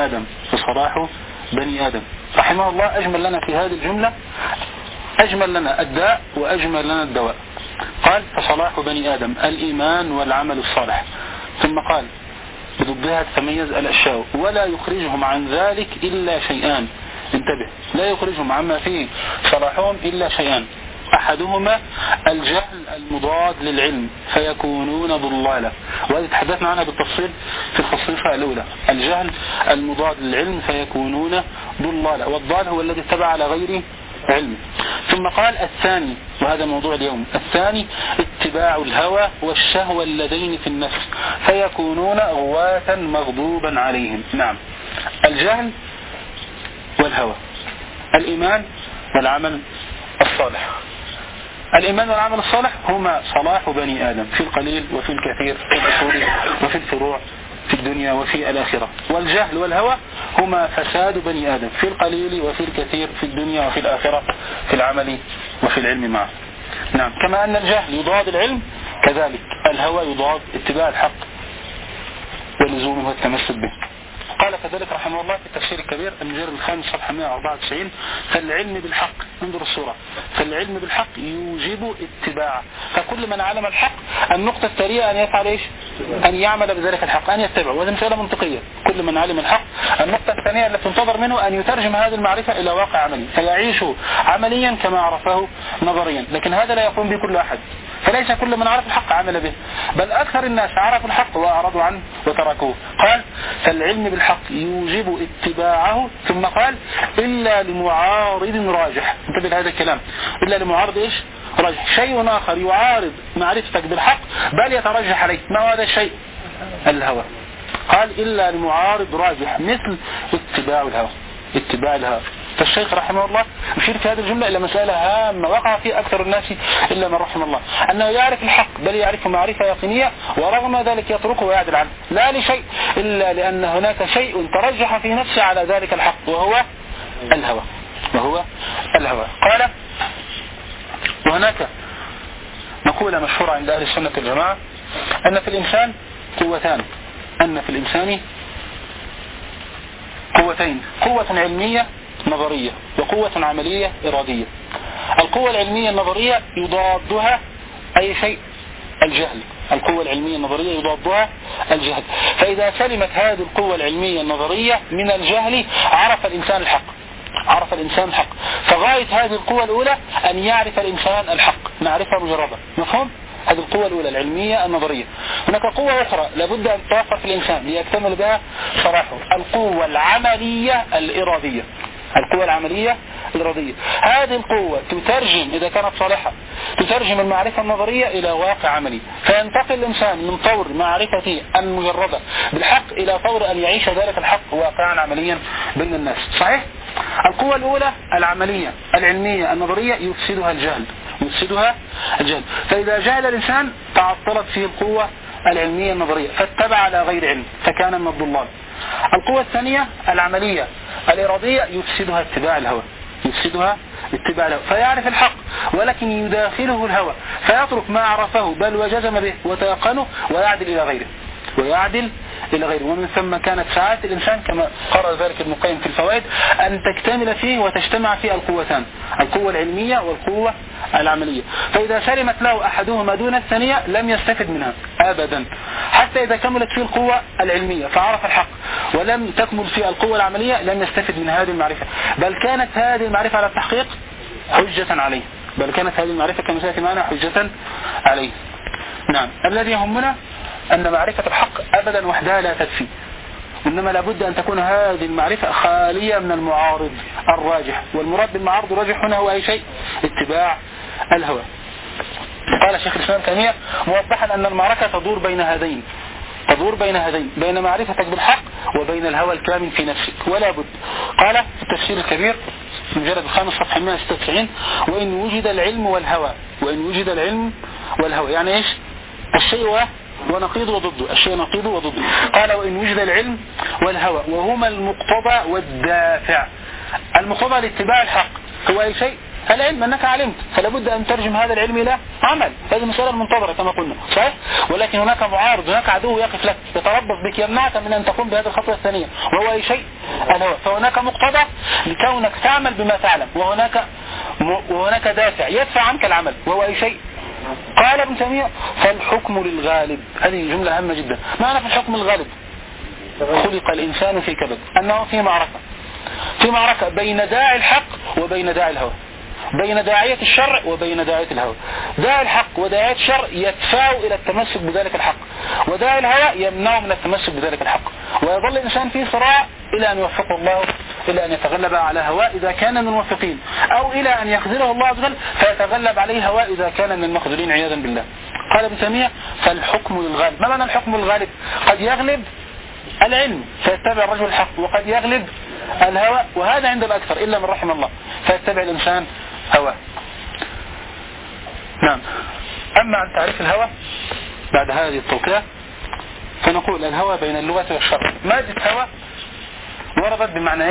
بني آدم رحمه الله أجمل لنا في هذه الجملة، أجمل لنا الداء وأجمل لنا الدواء. قال فصلاح بني آدم الإيمان والعمل الصالح، ثم قال بضدها تتميز الأشياء ولا يخرجهم عن ذلك إلا شيئان. انتبه، لا يخرجهم عما فيه صلاحهم إلا شيئان، أحدهما الجهل المضاد للعلم فيكونون ضلالا، وهذه تحدثنا عنها بالتفصيل في التصنيفة الأولى. الجهل المضاد للعلم فيكونون ضلالا، والضال هو الذي اتبع على غير علم. ثم قال الثاني، وهذا موضوع اليوم، الثاني اتباع الهوى والشهوة اللذين في النفس فيكونون غواة مغضوبا عليهم. نعم، الجهل والهوى، الإيمان والعمل الصالح. الإيمان والعمل الصالح هما صلاح بني آدم في القليل وفي الكثير، في الأصول وفي الفروع، في الدنيا وفي الآخرة. والجهل والهوى هما فساد بني آدم في القليل وفي الكثير، في الدنيا وفي الآخرة، في العمل وفي العلم معه. نعم، كما أن الجهل يضاد العلم، كذلك الهوى يضاد اتباع الحق ولزومه والتمسك به. قال كذلك رحمه الله في التفسير الكبير المجلد 5 صفحة 194 فالعلم بالحق، انظر الصورة، فالعلم بالحق يوجب اتباعه، فكل من علم الحق النقطة التالية أن يفعل إيش؟ أن يعمل بذلك الحق، أن يتبعه. وهذه مسألة منطقية، كل من علم الحق النقطة الثانية التي تنتظر منه أن يترجم هذه المعرفة إلى واقع عملي فيعيش عمليا كما عرفه نظريا، لكن هذا لا يقوم به كل أحد، فليس كل من عرف الحق عمل به، بل أكثر الناس عرفوا الحق وأعرضوا عنه وتركوه. قال فالعلم بالحق يوجب اتباعه، ثم قال إلا لمعارض راجح. انتبه لهذا الكلام، إلا لمعارض إيش؟ راجح، شيء آخر يعارض معرفتك بالحق بل يترجح عليه. ما هو هذا الشيء؟ الهوى. قال إلا لمعارض راجح مثل اتباع الهوى. فالشيخ رحمه الله يشير في هذه الجملة إلى مسألة هامة وقع فيه أكثر الناس إلا من رحم الله، أنه يعرف الحق بل يعرف معرفة يقينية ورغم ذلك يتركه ويعدل عنه، لا لشيء إلا لأن هناك شيء ترجح في نفسه على ذلك الحق وهو الهوى. قال وهناك مقولة مشهورة عند أهل السنة والجماعة أن في الإنسان قوتين، قوة علمية نظرية وقوة عملية إرادية. القوة العلمية النظرية يضادها أي شيء؟ الجهل. القوة العلمية النظرية يضادها الجهل، فإذا سلمت هذه القوة العلمية النظرية من الجهل عرف الإنسان الحق. فغاية هذه القوة الأولى أن يعرف الإنسان الحق معرفة مجردة، مفهوم؟ هذه القوة الأولى العلمية النظرية. هناك قوة أخرى لابد أن تتوفر في الإنسان ليكتمل بها صلاحه، القوة العملية الإرادية. القوة العملية الإرادية. هذه القوة تترجم إذا كانت صالحة تترجم المعرفة النظرية إلى واقع عملي، فينتقل الإنسان من طور معرفته المجردة بالحق إلى طور أن يعيش ذلك الحق واقعا عمليا بين الناس. صحيح؟ القوة الأولى العملية العلمية النظرية يفسدها الجهل، فإذا جهل الإنسان تعطلت فيه القوة العلمية النظرية فاتبع على غير علم فكان من الضلال. القوة الثانية العملية الإرادية يفسدها اتباع الهوى، فيعرف الحق ولكن يداخله الهوى فيترك ما عرفه بل وجزم به وتيقنه ويعدل إلى غيره. ومن ثم كانت ساعات الإنسان كما قرأ ذلك ابن القيم في الفوائد أن تكتمل فيه وتجتمع فيه القوتان، القوة العلمية والقوة العملية، فإذا سلمت له أحدهما دون الثانية لم يستفد منها أبدا، حتى إذا كملت فيه القوة العلمية فعرف الحق ولم تكمل فيه القوة العملية لم يستفد من هذه المعرفة، بل كانت هذه المعرفة على التحقيق حجة عليه، كما سيأتي معنا حجة عليه. نعم، الذي يهمنا أن معرفة الحق أبدا وحدها لا تكفي، إنما لابد أن تكون هذه المعرفة خالية من المعارض الراجح، والمراد بالمعارض الراجح هنا هو أي شيء اتباع الهوى. قال شيخ الإسلام تيمية موضحا أن المعركة تدور بين هذين بين معرفتك بالحق وبين الهوى الكامن في نفسك، ولا بد. قال في التفسير الكبير في المجلد الخامس صفحة 196 وإن وجد العلم والهوى يعني إيش؟ الشيء ونقيض وضده، قال وإن وجد العلم والهوى وهما المقتضى والدافع. المقتضى لاتباع الحق هو أي شيء؟ العلم، أنك علمت فلا بد أن ترجم هذا العلم إلى عمل، هذه مسألة منتظرة كما قلنا، صحيح؟ ولكن هناك معارض، هناك عدو يقف لك يتربص بك يمنعك من أن تقوم بهذه الخطوة الثانية وهو أي شيء؟ الهوى. فهناك مقتضى لكونك تعمل بما تعلم، وهناك دافع يدفع عنك العمل وهو أي شيء؟ قال ابن تيمية فالحكم للغالب. هذه جملة هامة جدا. معنى في الحكم الغالب خلق الإنسان في كبد، أنه في معركة بين داعي الحق وبين داعي الهوى، بين داعية الشرع وبين داعية الهوى. داعي الحق وداعية الشرع يدفعوا إلى التمسك بذلك الحق، وداعي الهوى يمنعه من التمسك بذلك الحق، ويظل الإنسان في صراع إلى أن يوفقه الله، إلى أن يتغلب على هواه إذا كان من الموفقين، أو إلى أن يخذله الله عز وجل فيتغلب عليه هواه إذا كان من المخذولين عياذا بالله. قال ابن تيمية فالحكم للغالب. ما معنى الحكم للغالب؟ قد يغلب العلم فيتبع الرجل الحق، وقد يغلب الهوى، وهذا عند الأكثر إلا من رحم الله، فيتبع الإنسان هواه. نعم. أما عن تعريف الهوى بعد هذه التوقيع فنقول الهوى بين اللغة والشرع. مادة هوى وردت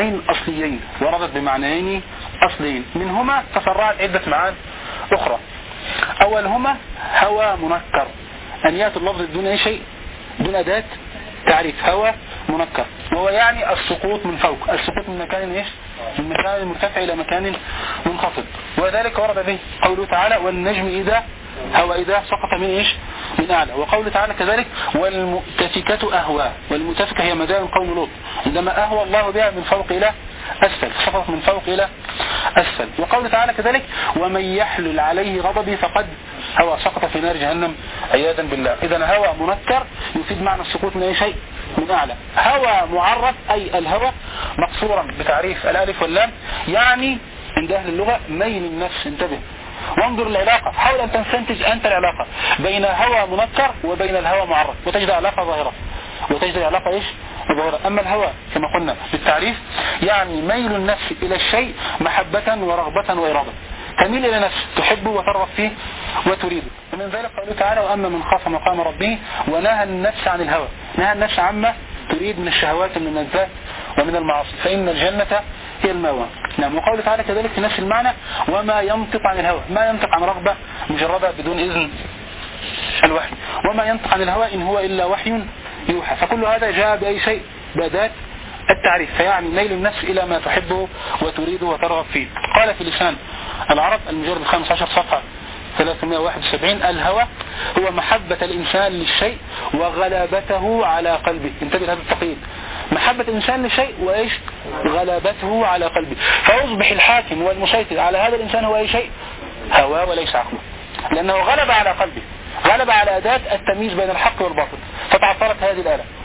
بمعنيين أصليين، منهما تفرعت عدة معاني أخرى. أولهما هوى منكر، أن يأتي اللفظ دون أي شيء، دون أداة تعريف. هوى منكر وهو يعني السقوط من فوق، السقوط من مكان إيش؟ من مكان مرتفع إلى مكان منخفض، وذلك ورد به قوله تعالى والنجم إذا هوى، إذا سقط من إيش؟ من أعلى. وقوله تعالى كذلك والمؤتفكة أهوى، والمؤتفكة هي مدائن قوم لوط عندما أهوى الله بها من فوق إلى أسفل، سقطت من فوق إلى أسفل. وقوله تعالى كذلك ومن يحلل عليه غضبي فقد هوى، سقط في نار جهنم عياذا بالله. إذا هوى منكر يفيد معنى السقوط من أي شيء؟ من أعلى. هوى معرف أي الهوى مقصورا بتعريف الألف واللام، يعني عند أهل اللغة ميل النفس. انتبه وانظر العلاقة، حاول أن تستنتج أنت العلاقة بين هوى منكر وبين الهوى معرف، وتجد علاقة ظاهرة، وتجد علاقة إيش؟ ظاهرة. أما الهوى كما قلنا بالتعريف يعني ميل النفس إلى الشيء محبة ورغبة وإرادة، تميل إلى نفس تحبه وترغب فيه وتريده. ومن ذلك قوله تعالى وأما من خاف مقام ربه ونهى النفس عن الهوى، نهى النفس عما تريد من الشهوات من الذات ومن المعاصي فإن الجنة هي المأوى. نعم. وقوله تعالى كذلك في نفس المعنى وما ينطق عن الهوى، ما ينطق عن رغبة مجردة بدون إذن الوحي، وما ينطق عن الهوى إن هو إلا وحي يوحى. فكل هذا جاء بأي شيء؟ بأداة التعريف، فيعني ميل النفس إلى ما تحبه وتريده وترغب فيه. قال في لسان العرب المجلد 15 صفحة 371 الهوى هو محبة الإنسان للشيء وغلبته على قلبه. انتبه هذا التقييد، محبة الإنسان للشيء وإيش؟ غلبته على قلبه، فيصبح الحاكم والمسيطر على هذا الإنسان هو أي شيء؟ هواه وليس عقله، لأنه غلب على قلبه، غلب على أداة التمييز بين الحق والباطل، فتعطلت هذه الآلة.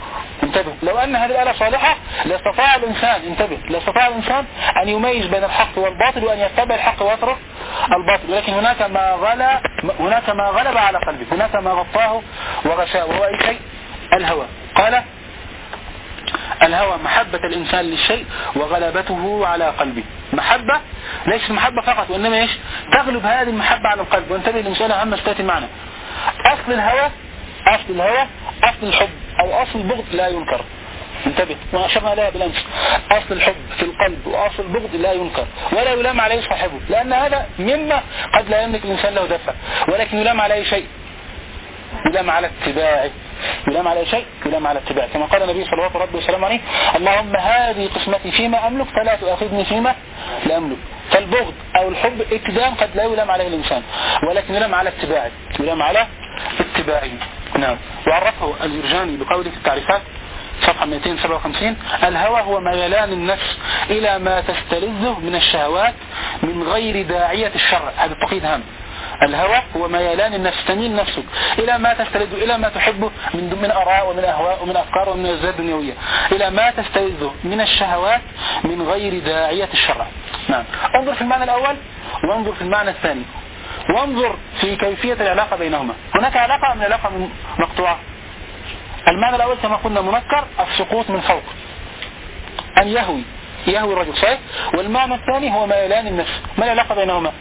انتبه، لو أن هذه الآلة صالحة لاستطاع الإنسان، انتبه، لاستطاع الإنسان أن يميز بين الحق والباطل وأن يتبع الحق ويترك الباطل، ولكن هناك ما غلب على قلبه، هناك ما غطاه وغشاه، وهو أي شيء؟ الهوى. قال الهوى محبة الإنسان للشيء وغلبته على قلبه. محبة ليس محبة فقط، وإنما إيش؟ تغلب هذه المحبة على القلب. وانتبه لمسألة هامة ستأتي معنا. أصل الحب أو أصل البغض لا ينكر، انتبه، وأشرنا لها بالأمس. أصل الحب في القلب وأصل البغض لا ينكر ولا يلام عليه صاحبه، لأن هذا مما قد لا يملك الإنسان له دفع، ولكن يلام عليه شيء، يلام على اتباعه، يلام على شيء، يلام على اتباعه، كما قال النبي صلى الله عليه وسلم عليه: اللهم هذه قسمتي فيما أملك فلا تؤاخذني فيما لا أملك. فالبغض أو الحب اتباع قد لا يلام عليه الإنسان، ولكن يلام على اتباعه، يلام على اتباعه. نعم. وعرفه الجرجاني بقوله في التعريفات صفحة 257: الهوى هو ميلان النفس إلى ما تستلذه من الشهوات من غير داعية الشرع. هذا التقييد هام. الهوى هو ميلان النفس، تميل نفسك إلى ما تستلذه، إلى ما تحبه من آراء ومن أهواء ومن أفكار ومن أزداد دنيوية، إلى ما تستلذه من الشهوات من غير داعية الشرع. نعم. انظر في المعنى الأول وانظر في المعنى الثاني، وانظر في كيفية العلاقة بينهما. هناك علاقة من علاقة مقطوعة. المعنى الأول كما قلنا منكر، السقوط من فوق، أن يهوي الرجل، صحيح؟ والمعنى الثاني هو ميلان النفس. ما العلاقة بينهما؟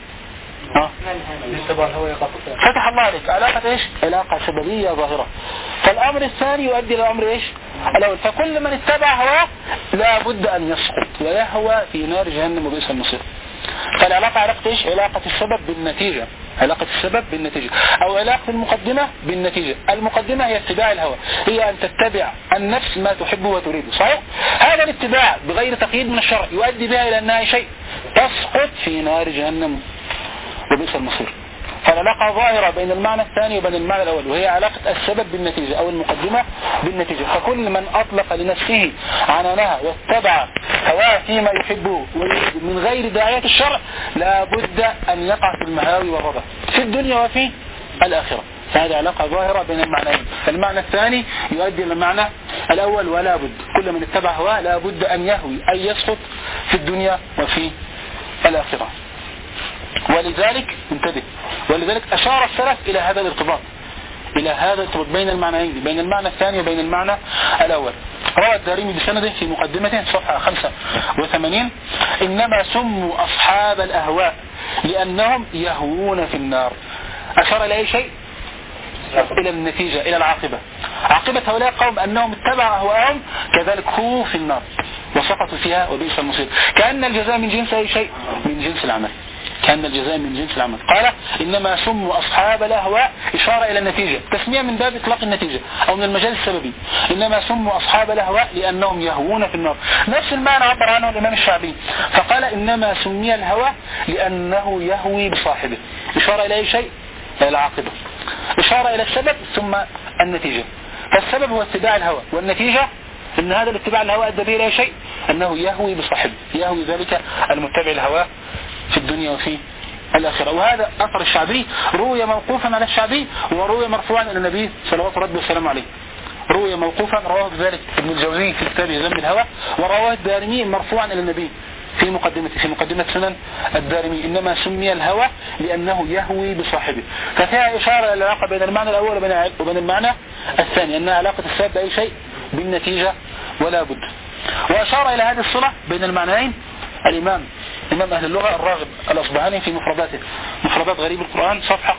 فتح الله عليك. علاقة ايش؟ علاقة سببية ظاهرة. فالأمر الثاني يؤدي إلى الأمر ايش؟ الأول. فكل من اتبع هواه لا بد أن يسقط ويهوى في نار جهنم وبئس المصير. فالعلاقة علاقة ايش؟ علاقة السبب بالنتيجة، علاقة السبب بالنتيجة، أو علاقة المقدمة بالنتيجة. المقدمة هي اتباع الهوى، هي أن تتبع النفس ما تحبه وتريده، صحيح؟ هذا الاتباع بغير تقييد من الشرع يؤدي بها إلى أنها شيء تسقط في نار جهنم وبئس المصير. فالعلاقة ظاهرة بين المعنى الثاني وبين المعنى الأول، وهي علاقة السبب بالنتيجة أو المقدمة بالنتيجة. فكل من أطلق لنفسه عنانها واتبع هواه فيما يحبه من غير داعية الشرع لا بد أن يقع في المهاوي والرضا في الدنيا وفي الآخرة. فهذه علاقة ظاهرة بين المعنيين. فالمعنى الثاني يؤدي إلى المعنى الأول، ولا بد كل من اتبع هواه لا بد أن يهوي أي يسقط في الدنيا وفي الآخرة. ولذلك انتبه، ولذلك أشار السلف إلى هذا الارتباط، إلى هذا الارتباط بين المعنيين، بين المعنى الثاني وبين المعنى الأول. روى الدارمي بسنده في مقدمته صفحة 85: إنما سموا أصحاب الأهواء لأنهم يهوون في النار. أشار إلى أي شيء؟ إلى النتيجة، إلى العاقبة. عاقبة هؤلاء القوم أنهم اتبعوا أهواءهم كذلك هو في النار وسقطوا فيها وبئس المصير. كأن الجزاء من جنس أي شيء؟ من جنس العمل. كان الجزاء من جنس العمل. قال إنما سموا أصحاب الأهواء، إشارة إلى النتيجة، تسمية من باب إطلاق النتيجة أو من المجال السببي. إنما سموا أصحاب الأهواء لأنهم يهوون في النار. نفس المعنى عبر عنه الإمام الشعبي فقال إنما سمي الهوى لأنه يهوي بصاحبه. إشارة إلى أي شيء؟ إلى العاقبة. إشارة إلى السبب ثم النتيجة. فالسبب هو اتباع الهوى، والنتيجة إن هذا الاتباع الهوى أدى به إلى شيء، أنه يهوي بصاحبه، يهوي ذلك المتبع الهوى في الدنيا وفي الآخرة. وهذا أثر الشعبي روي موقوفا على الشعبي وروي مرفوعا إلى النبي صلوات ربي وسلام عليه. روي موقوفا رواه بذلك ابن الجوزي في كتابه ذم الهوى، ورواه الدارمي مرفوعا إلى النبي في مقدمة سنن الدارمي: إنما سمي الهوى لأنه يهوي بصاحبه. ففيها إشارة إلى العلاقة بين المعنى الأول وبين المعنى الثاني، أنها علاقة السبب بأي شيء بالنتيجة ولا بد. وأشار إلى هذه الصلة بين المعنيين إمام أهل اللغة الراغب الأصبهاني في مفردات غريب القرآن صفحة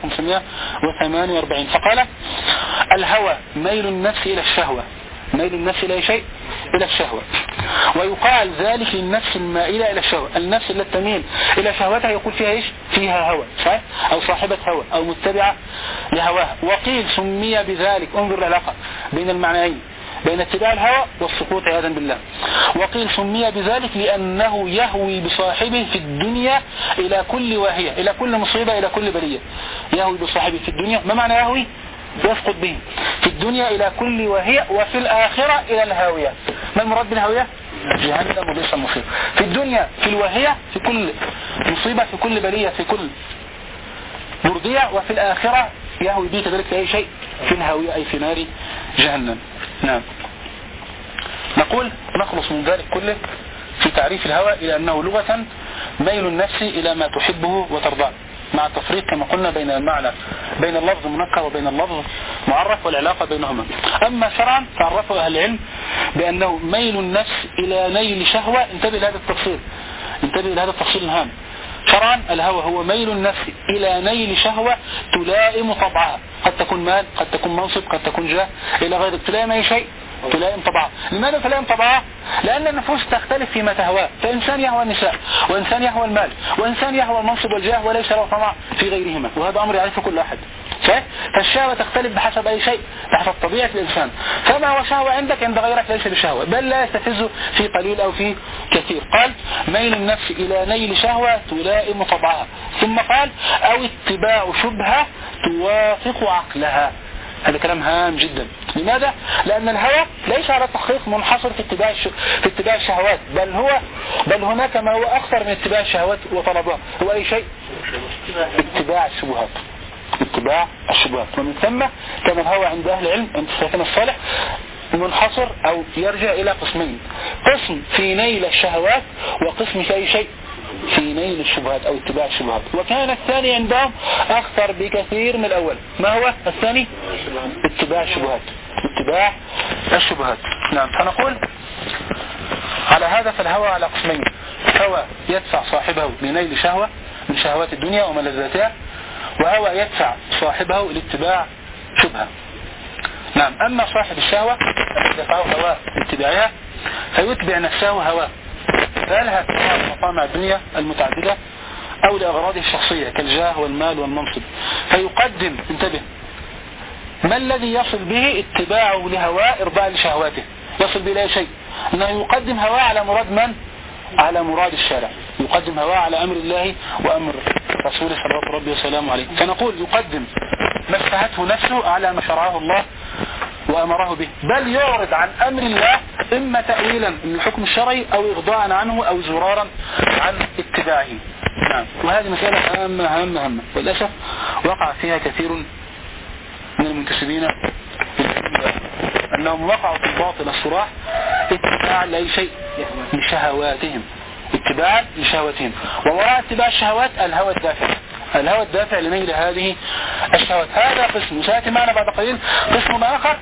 548 فقال: الهوى ميل النفس إلى الشهوة، ميل النفس إلى شيء؟ إلى الشهوة. ويقال ذلك للنفس المائلة إلى الشهوة، النفس التي تميل إلى شهوتها يقول فيها إيش؟ فيها هوى، صحيح؟ أو صاحبة هوى أو متبعة لهواها. وقيل سمي بذلك، انظر العلاقة بين المعنيين، بين اتباع الهوى والسقوط عياذا بالله. وقيل سمي بذلك لأنه يهوي بصاحبه في الدنيا إلى كل واهية، إلى كل مصيبة، إلى كل بلية. يهوي بصاحبه في الدنيا، ما معنى يهوي؟ يسقط به في الدنيا إلى كل واهية، وفي الآخرة إلى الهاوية. ما المراد بالهاوية؟ جهنم وبئس المصير. في الدنيا في الواهية، في كل مصيبة، في كل بلية، في كل بردية. وفي الآخرة يهوي به كذلك في أي شيء؟ في الهاوية، أي في نار جهنم. نعم. نقول نخلص من ذلك كله في تعريف الهوى إلى أنه لغة ميل النفس إلى ما تحبه وترضاه، مع التفريق كما قلنا بين المعنى بين اللفظ منكر وبين اللفظ معرف والعلاقة بينهما. أما شرعا فعرفه أهل العلم بأنه ميل النفس إلى نيل شهوة. انتبه لهذا التفصيل، انتبه لهذا التفصيل الهام. شرعا الهوى هو ميل النفس إلى نيل شهوة تلائم طبعها، قد تكون مال، قد تكون منصب، قد تكون جاه، إلى غير تلائم أي شيء، تلائم طبعها. لماذا تلائم طبعها؟ لأن النفوس تختلف فيما تهواه، فإنسان يهوى النساء، وإنسان يهوى المال، وإنسان يهوى المنصب والجاه وليس له طمع في غيرهما، وهذا أمر يعرفه كل أحد. فالشهوة تختلف بحسب أي شيء، بحسب طبيعة الإنسان. فما هو شهوة عندك عند غيرك ليس بشهوة، بل لا يستفز في قليل أو في كثير. قال ميل النفس إلى نيل شهوة تلائم طبعها، ثم قال أو اتباع شبهة توافق عقلها. هذا كلام هام جدا. لماذا؟ لأن الهوى ليس على التحقيق منحصر في اتباع الشهوات، بل هناك ما هو أكثر من اتباع الشهوات وطلبها، هو أي شيء؟ اتباع الشبهات، اتباع الشبهات. ومن ثم كان الهوى عند أهل العلم عند السلفنا الصالح منحصر أو يرجع إلى قسمين: قسم في نيل الشهوات، وقسم في أي شيء؟ في نيل الشبهات أو اتباع الشبهات. وكان الثاني عندهم أكثر بكثير من الأول. ما هو الثاني؟ اتباع الشبهات، اتباع الشبهات. نعم. فنقول على هذا فالهوى على قسمين: هوى يدفع صاحبه لنيل شهوة من شهوات الدنيا وملذاتها، وهوى يدفع صاحبه لاتباع شبهة. نعم. أما صاحب الشهوة يدفعه هواه لاتباعها فيتبع نفسه هواه، فيلهث مطامع الدنيا المتعددة أو لأغراضه الشخصية كالجاه والمال والمنصب، فيقدم، انتبه، ما الذي يصل به اتباعه لهواه إرضاء لشهواته، يصل به لا شيء، أنه يقدم هواه على مراد من؟ على مراد الشارع، يقدم هواه على أمر الله وأمر رسوله صلوات ربي وسلامه عليه. فنقول يقدم ما اشتهته نفسه على ما شرعه الله وأمره به، بل يعرض عن أمر الله إما تأويلا من الحكم الشرعي أو إغضاء عنه أو زرارا عن اتباعه. نعم. وهذه مسألة هامة وللأسف وقع فيها كثير من المنتسبين أنهم وقعوا في الباطل الصراح اتباع لأي شيء لشهواتهم، اتباع لشهواتهم، ووراء اتباع الشهوات الهوى الدافع، الهوى الدافع لنيل هذه الشهوات. هذا قسم سيأتي معنا بعد قليل. قسم آخر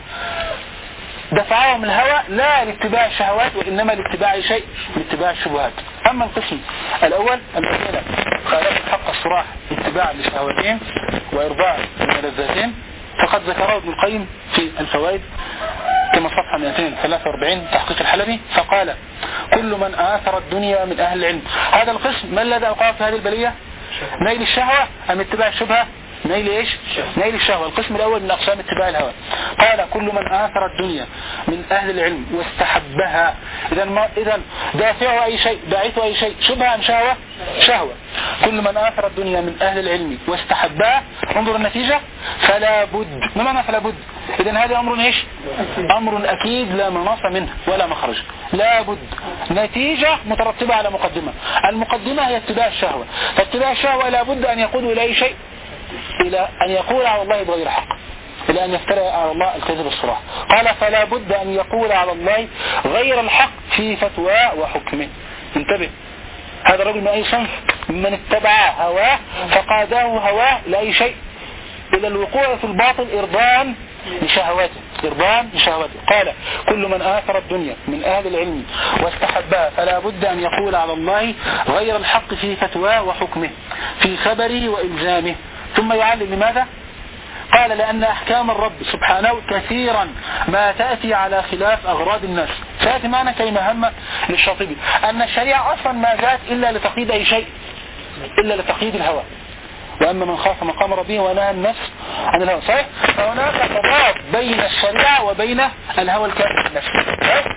دفعهم الهوى لا لاتباع الشهوات وإنما لاتباع شيء، لاتباع الشبهات. أما القسم الأول الذين خالفوا الحق الصراح اتباع لشهواتهم وإرضاء لملذاتهم فقد ذكره ابن القيم في الفوائد كما صفحة 243 تحقيق الحلبي، فقال كل من آثر الدنيا من أهل العلم. هذا القسم ما الذي أوقع في هذه البلية؟ نيل الشهوة أم اتباع الشبهة؟ نيل إيش؟ نيل الشهوة. القسم الأول من أقسام اتباع الهوى. قال كل من آثر الدنيا من أهل العلم واستحبها، إذن دافعه أي شيء، باعثه أي شيء، شبهة أم شهوة؟ شهوة. كل من آثر الدنيا من أهل العلم واستحبها، انظر النتيجة، فلا بد. ما معنى فلا بد؟ إذن هذا أمر إيش؟ أمر أكيد لا مناص منه ولا مخرج، لا بد. نتيجة مترتبة على مقدمة، المقدمة هي اتباع الشهوة، فاتباع الشهوة لا بد أن يقود إلى أي شيء، إلى أن يقول على الله بغير حق، إلى أن يفترى على الله الكذب الصراح. قال فلا بد أن يقول على الله غير الحق في فتوى وحكمه. انتبه، هذا الرجل من أي صنف؟ من اتبع هواه فقاده هواه لأي شيء، إلى الوقوع في الباطل إرضاء لشهواته، إرضاء لشهواته. قال كل من آثر الدنيا من أهل العلم واستحبها فلا بد أن يقول على الله غير الحق في فتواه وحكمه، في خبره وإلزامه. ثم يعلم لماذا؟ قال لأن أحكام الرب سبحانه كثيرا ما تأتي على خلاف أغراض الناس. سيأتي معنا كلمة هامة للشاطبي، أن الشريعة أصلا ما جاءت إلا لتقييد أي شيء، إلا لتقييد الهوى. وأما من خاف مقام ربه ونهى النفس عن الهوى، صحيح؟ فهناك تضاد بين الشريعة وبين الهوى الكامل النفسي.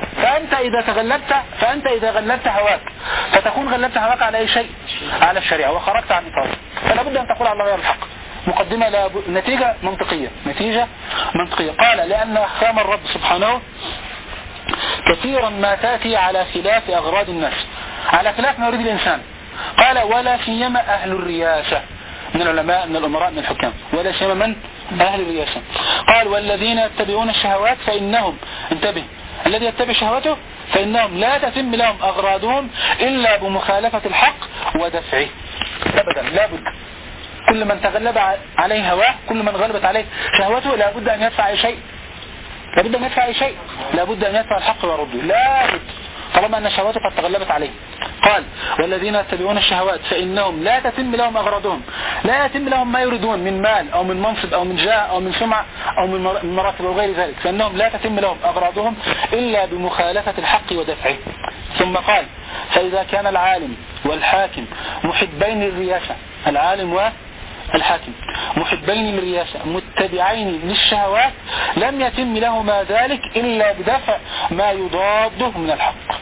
فأنت إذا غلبت هواك فتكون غلبت هواك على أي شيء؟ على الشريعة، وخرجت عن إطاره. فلا بد أن تقول على الله غير الحق. مقدمة نتيجة منطقية. قال لأن أحكام الرب سبحانه كثيرا ما تأتي على خلاف أغراض الناس، على خلاف ما يريد الإنسان. قال ولا سيما أهل الرياسة من العلماء من الأمراء من الحكام، ولا سيما من أهل الرياسة. قال والذين يتبعون الشهوات فإنهم، انتبه، الذي يتبع شهوته فإنهم لا تتم لهم أغراضهم إلا بمخالفة الحق ودفعه أبدا. لابد كل من تغلب عليه هواه، كل من غلبت عليه شهوته، لابد أن يدفع أي شيء، لابد أن يدفع أي شيء، لابد أن يدفع الحق ويرده، لابد طالما أن شهوته قد تغلبت عليه. قال والذين يتبعون الشهوات فإنهم لا تتم لهم أغراضهم، لا يتم لهم ما يريدون من مال أو من منصب أو من جاه أو من سمعة أو من مراتب أو غير ذلك، فإنهم لا تتم لهم أغراضهم إلا بمخالفة الحق ودفعه. ثم قال فإذا كان العالم والحاكم محبين للرياسة، العالم والحاكم محبين للرياسة متبعين للشهوات لم يتم لهما ذلك إلا بدفع ما يضاده من الحق.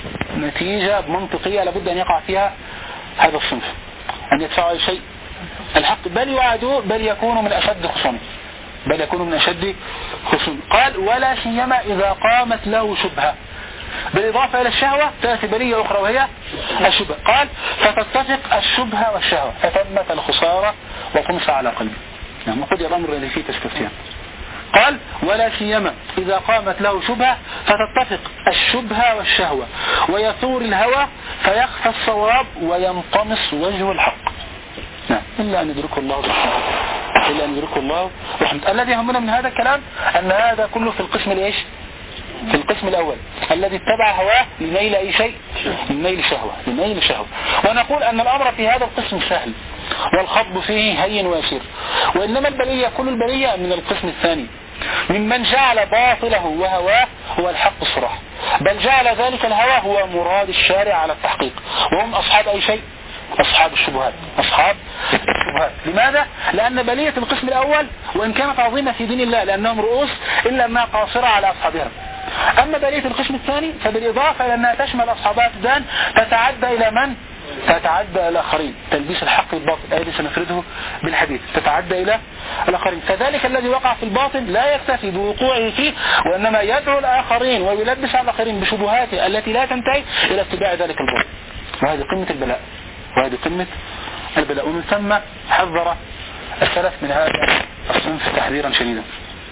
نتيجة منطقية لابد أن يقع فيها هذا الصنف، أن يدفعوا شيء الحق، بل يعادوا، بل يكونوا من أشد خصوم، بل يكونوا من أشد خصوم. قال ولا سيما إذا قامت له شبهة، بالإضافة إلى الشهوة تأتي بلية أخرى وهي الشبهة. قال فتتفق الشبهة والشهوة فتمت الخسارة وقمص على قلبه. يعني قد الأمر الذي فيه تستفتيان. قال ولا سيما إذا قامت له شبهة فتتفق الشبهة والشهوة ويثور الهوى فيخفى الصواب وينطمس وجه الحق. نعم إلا أن يدركه الله رحمه، إلا أن يدركه الله رحمه. الذي يهمنا من هذا الكلام أن هذا كله في القسم الإيش؟ في القسم الأول الذي اتبع هواه لنيل أي شيء، لنيل شهوة، لنيل شهوة. ونقول أن الأمر في هذا القسم سهل والخطب فيه هين ويسير، وإنما البلية كل البلية من القسم الثاني ممن جعل باطله وهواه هو الحق الصراح، بل جعل ذلك الهوى هو مراد الشارع على التحقيق، وهم أصحاب أي شيء؟ أصحاب الشبهات، أصحاب الشبهات. لماذا؟ لأن بلية القسم الأول وإن كانت عظيمة في دين الله لأنهم رؤوس إلا أنها قاصرة على أصحابها. أما بلية القسم الثاني فبالإضافة إلى أنها تشمل أصحابها الدان تتعدى إلى من؟ تتعدى إلى الآخرين، تلبيس الحق بالباطل الذي سنفرده بالحديث، تتعدى إلى الآخرين. فذلك الذي وقع في الباطل لا يكتفي بوقوعه فيه وإنما يدعو الآخرين ويلبس على الآخرين بشبهاته التي لا تنتهي إلى اتباع ذلك الباطل. وهذه قمة البلاء، وهذه قمة البلاء. ومن ثم حذر السلف من هذا الصنف تحذيرا شديدا.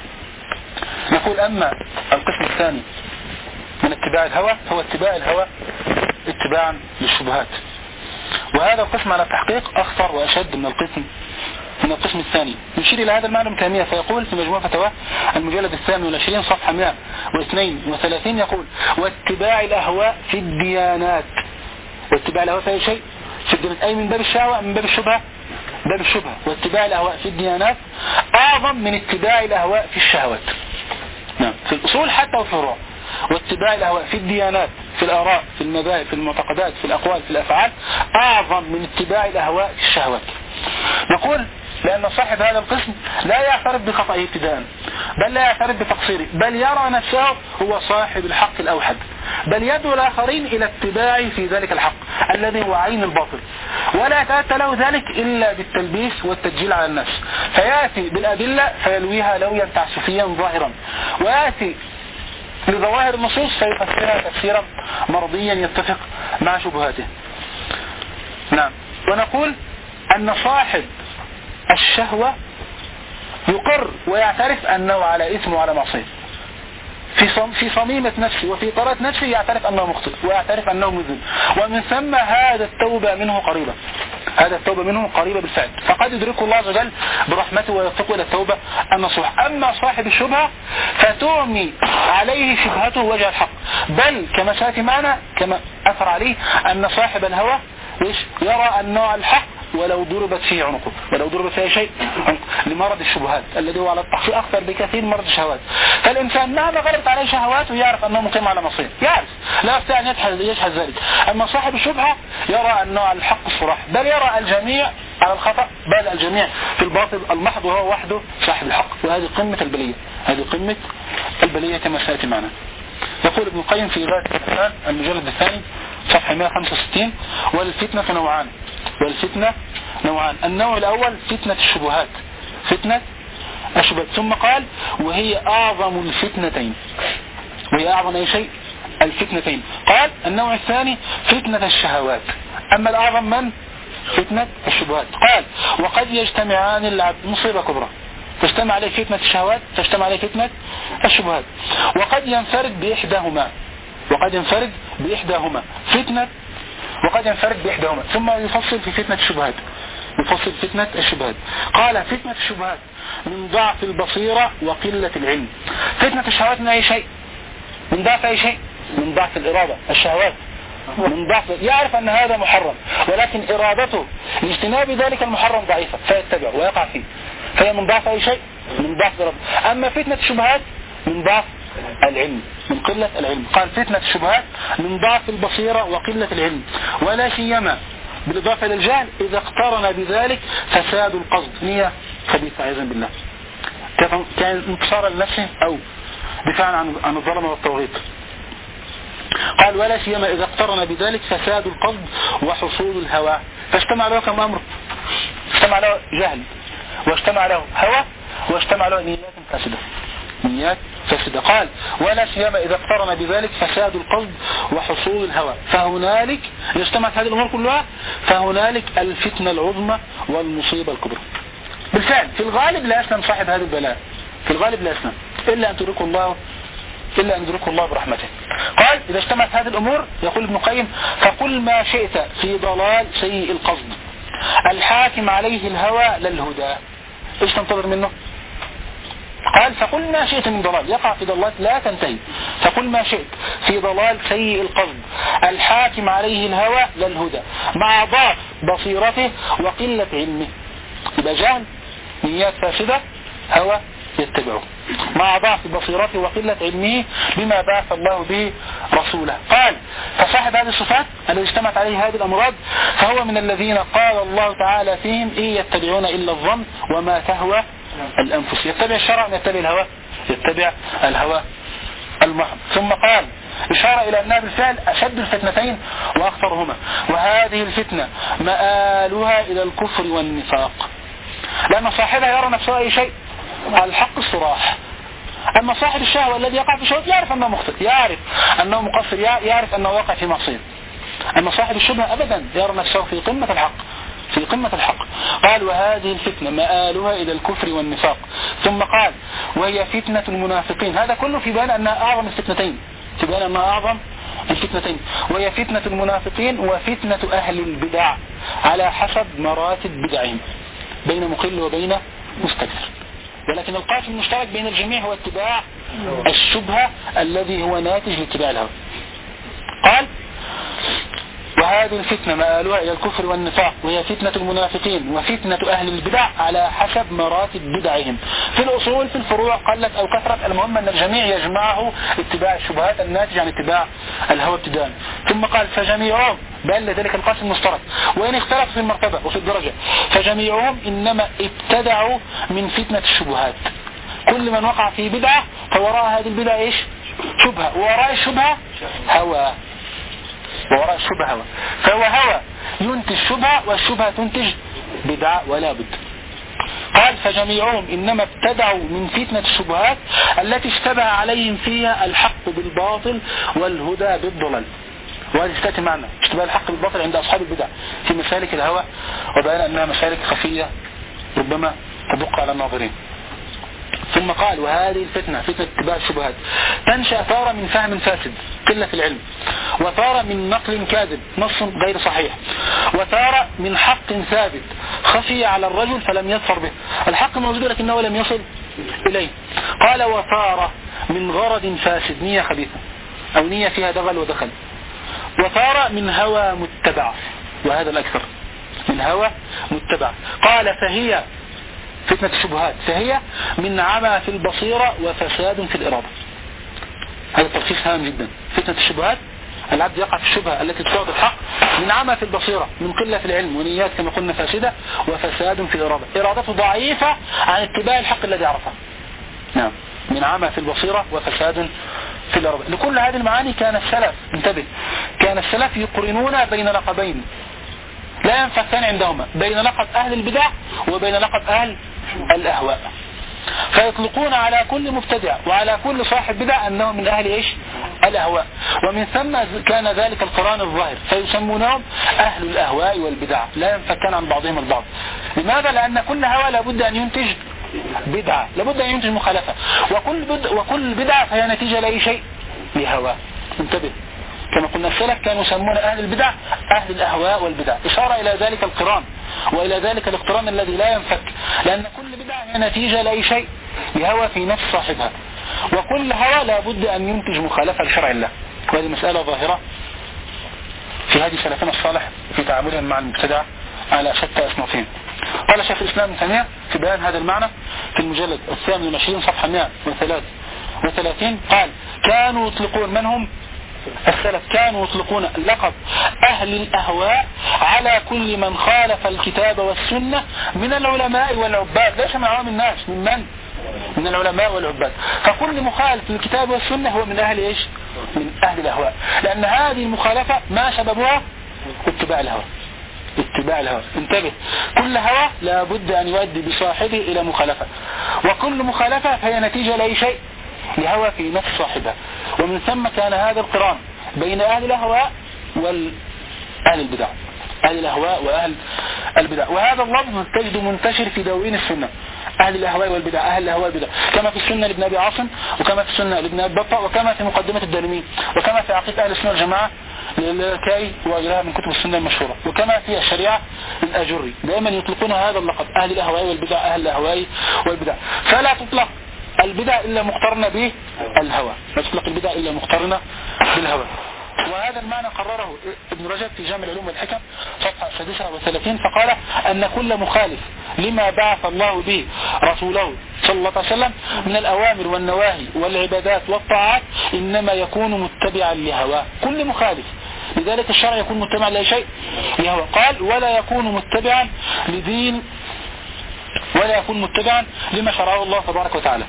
نقول أما القسم الثاني من اتباع الهوى هو اتباع الهوى اتباعا للشبهات، وهذا القسم على التحقيق أخطر وأشد من القسم الثاني. يشير إلى هذا المعنى ابن تيمية فيقول في مجموع فتاوى المجلد 28 صفحة 132 يقول واتباع الأهواء في الديانات، واتباع الأهواء في أي شيء في الديانات أي من باب الشهوة من باب الشبهة، باب الشبهة. واتباع الأهواء في الديانات أعظم من اتباع الأهواء في الشهوات. نعم في الأصول حتى والفروع. واتباع الأهواء في الديانات، في الآراء، في المذاهب، في المعتقدات، في الأقوال، في الأفعال أعظم من اتباع الأهواء في الشهوات. نقول لأن صاحب هذا القسم لا يعترف بخطئه ابتداء، بل لا يعترف بتقصيره، بل يرى نفسه هو صاحب الحق الأوحد، بل يدعو الآخرين إلى اتباعه في ذلك الحق الذي هو عين الباطل، ولا يتأتى له ذلك إلا بالتلبيس والتسجيل على النفس، فيأتي بالأدلة فيلويها لويا تعسفيا ظاهرا، ويأتي لظواهر النصوص فيفسرها تفسيرا مرضيا يتفق مع شبهاته. نعم. ونقول أن صاحب الشهوة يقر ويعترف أنه على إثم وعلى معصية في صميمة نفسه وفي طرات نفسه، يعترف أنه مخطئ ويعترف أنه مذنب، ومن ثم هذا التوبة منه قريبة، هذا التوبة منه قريبة بالفعل، فقد يدركه الله عز وجل برحمته ويتقوى إلى التوبة النصوح. أما صاحب الشبهة فتعمي عليه شبهته وجه الحق، بل كما سيأتي معنا كما أثر عليه أن صاحب الهوى يرى النوع الحق ولو ضربت فيه عنقه، ولو ضربت فيه شيء لمرض الشبهات الذي هو على التحقيق أكثر بكثير من مرض الشهوات. فالإنسان مهما غلبت عليه شهواته يعرف أنه مقيم على مصير، يعرف لا يستطيع أن يجحد ذلك. أما صاحب الشبهة يرى أنه الحق الصراح، بل يرى الجميع على الخطأ، بل الجميع في الباطل المحض وهو وحده صاحب الحق. وهذه قمة البلية، هذه قمة البلية كما سيأتي معنا. يقول ابن القيم في ذات الإنسان المجلد الثاني صفحة 165 والفتنة نوعان، والفتنة نوعان. النوع الأول فتنة الشبهات، فتنة الشبهات. ثم قال وهي أعظم الفتنتين، وهي أعظم أي شيء الفتنتين. قال النوع الثاني فتنة الشهوات، أما الأعظم من فتنة الشبهات. قال وقد يجتمعان العبد، مصيبة كبرى، تجتمع عليه فتنة الشهوات، تجتمع عليه فتنة الشبهات. وقد ينفرد بإحداهما فتنة، وقد ينفرد بإحداهما ثم يفصل في فتنة الشبهات. قال فتنة الشبهات من ضعف البصيرة وقلة العلم. فتنة الشهوات من أي شيء؟ من ضعف أي شيء؟ من ضعف الإرادة. الشهوات من ضعف، يعرف أن هذا محرم ولكن إرادته لاجتناب ذلك المحرم ضعيفة فيتبع ويقع فيه، فهي من ضعف أي شيء؟ من ضعف الإرادة. أما فتنة الشبهات من ضعف العلم، من قلة العلم. قال فتنة الشبهات من ضعف البصيرة وقلة العلم، ولا سيما بالإضافة إلى الجهل إذا اقترن بذلك فساد القصد، نية خبيثة عياذا بالله، كان انتصارا لنفسه أو دفاعا عن الظلم والتوغيط. قال ولا سيما إذا اقترن بذلك فساد القصد وحصول الهوى، فاجتمع له كم أمر، اجتمع له جهل واجتمع له هوى واجتمع له نيات فاسدة. قال ولا سيما إذا اقترن بذلك فساد القصد وحصول الهوى، فهنالك اجتمعت هذه الأمور كلها، فهنالك الفتنة العظمى والمصيبة الكبرى. بالفعل في الغالب لا يسلم صاحب هذه البلاء، في الغالب لا يسلم إلا أن يدركه الله برحمته. قال إذا اجتمعت هذه الأمور، يقول ابن القيم فقل ما شئت في ضلال سيء القصد الحاكم عليه الهوى للهدى. ايش تنتظر منه؟ قال فقل ما شئت من ضلال، يقع في ضلال لا تنتهي، فقل ما شئت في ضلال سيء القصد الحاكم عليه الهوى للهدى مع ضعف بصيرته وقلة علمه. يبقى جهل، نيات فاسدة، هوى يتبعه، مع ضعف بصيرته وقلة علمه بما بعث الله به رسوله. قال فصاحب هذه الصفات الذي اجتمعت عليه هذه الأمراض فهو من الذين قال الله تعالى فيهم إن يتبعون إلا الظن وما تهوى الأنفس. يتبع الشرع أم يتبع الهوى؟ يتبع الهوى المحض. ثم قال إشارة إلى أنها بالفعل أشد الفتنتين وأخطرهما، وهذه الفتنة مآلها إلى الكفر والنفاق، لأن صاحبها يرى نفسه أي شيء الحق الصراح. أما صاحب الشهوة الذي يقع في شهوة يعرف أنه مخطئ، يعرف أنه مقصر، يعرف أنه وقع في معصية. أما صاحب الشبهة أبدا يرى نفسه في قمة الحق، في قمة الحق. قال وهذه الفتنة مآلها إلى الكفر والنفاق. ثم قال وهي فتنة المنافقين. هذا كله في بيان أنها أعظم الفتنتين، في بيان أنها أعظم الفتنتين. وهي فتنة المنافقين وفتنة أهل البدع على حسب مراتب بدعهم، بين مقل وبين مستكثر، ولكن القاسم المشترك بين الجميع هو اتباع الشبهة الذي هو ناتج لاتباع الهوى. قال وهذه الفتنة مآلها إلى الكفر والنفاق، وهي فتنة المنافقين وفتنة أهل البدع على حسب مراتب بدعهم. في الأصول في الفروع قلت أو كثرت، المهم أن الجميع يجمعه اتباع الشبهات الناتج عن اتباع الهوى ابتداء. ثم قال فجميعهم، بل لذلك القاسم المشترك وإن اختلف في المرتبة وفي الدرجة، فجميعهم إنما ابتدعوا من فتنة الشبهات. كل من وقع في بدعة فوراء هذه البدعة إيش؟ شبهة، ووراء الشبهة هوى، ووراء الشبهة هوى، فهو هوى ينتج شبهة والشبهة تنتج بدعة ولا بد. قال فجميعهم إنما ابتدعوا من فتنة الشبهات التي اشتبه عليهم فيها الحق بالباطل والهدى بالضلال. وهذه ستأتي معنا اشتباه الحق بالباطل عند أصحاب البدع في مسالك الهوى، وبيان أنها مسالك خفية ربما تدق على الناظرين. ثم قال وهذه الفتنة، فتنة اتباع الشبهات، تنشأ تارة من فهم فاسد قلة في العلم، وتارة من نقل كاذب نص غير صحيح، وتارة من حق ثابت خفي على الرجل فلم يظفر به. الحق موجود لكنه لم يصل إليه. قال وتارة من غرض فاسد، نية خبيثة أو نية فيها دغل ودخل، وتارة من هوى متبع، وهذا الأكثر من هوى متبع. قال فهي فتنة الشبهات فهي من عمى في البصيرة وفساد في الإرادة. هذا تلخيص هام جدا. فتنة الشبهات العبد يقع في الشبهة التي تساعد الحق، من عمى في البصيرة، من قلة في العلم، ونيات كما قلنا فاسدة، وفساد في الإرادة، إرادته ضعيفة عن اتباع الحق الذي عرفه. نعم، من عمى في البصيرة وفساد في الإرادة. لكل هذه المعاني كان السلف، انتبه، كان السلف يقرنون بين لقبين لا ينفكان عندهما، بين لقب أهل البدع وبين لقب أهل الأهواء، فيطلقون على كل مبتدع وعلى كل صاحب بدع أنه من أهل إيش؟ الأهواء. ومن ثم كان ذلك القرآن الظاهر، فيسمونهم أهل الأهواء والبدع، لا ينفكان عن بعضهم البعض. لماذا؟ لأن كل هوى لابد أن ينتج بدعة لابد أن ينتج مخالفة، وكل بدعة فهي نتيجة لأي شيء لهواه. انتبه، كما قلنا السلف كانوا يسمون أهل البدع أهل الأهواء والبدع، إشارة إلى ذلك القران وإلى ذلك الاقتران الذي لا ينفك، لأن كل بدعة هي نتيجة لأي شيء لهوى في نفس صاحبها، وكل هوى لابد أن ينتج مخالفة لشرع الله. وهذه مسألة ظاهرة في هذه سلفنا الصالح في تعاملهم مع المبتدع على شتى أصنافهم. قال شيخ الإسلام ابن تيمية في بيان هذا المعنى في المجلد 28 صفحة 133 قال: كانوا يطلقون، من هم السلف، كانوا يطلقون لقب أهل الأهواء على كل من خالف الكتاب والسنة من العلماء والعباد، ليس من عوام الناس، من العلماء والعباد. فكل مخالف للكتاب والسنة هو من أهل إيش؟ من أهل الأهواء، لأن هذه المخالفة ما سببها؟ اتباع الهوى. انتبه، كل هوى لابد أن يؤدي بصاحبه إلى مخالفة، وكل مخالفة فهي نتيجة لأي شيء لهوى في نفس صاحبها، ومن ثم كان هذا القران بين أهل الأهواء وأهل البدع، أهل الأهواء وأهل البدع. وهذا اللفظ تجد منتشر في دواوين السنة، أهل الأهواء والبدع، أهل الأهواء والبدع، كما في السنة لابن أبي عاصم، وكما في السنة لابن أبي بطة، وكما في مقدمة الدارمي، وكما في عقيدة أهل السنة والجماعة للكاي وغيرها من كتب السنة المشهورة، وكما في الشريعة للأجري، دائما يطلقون هذا اللقب أهل الأهواء والبدع، أهل الأهواء والبدع. فلا تطلق البدع إلا مقترنة بالهوى، لا تطلق البدع إلا مقترنة بالهوى. وهذا المعنى قرره ابن رجب في جامع العلوم والحكم صفحة 36 فقال أن كل مخالف لما بعث الله به رسوله صلى الله عليه وسلم من الأوامر والنواهي والعبادات والطاعات إنما يكون متبعا لهواه، كل مخالف، لذلك الشرع يكون متبعا لأي شيء لهواه. قال: ولا يكون متبعا لدين، ولا يكون متبعا لما شرعه الله تبارك وتعالى.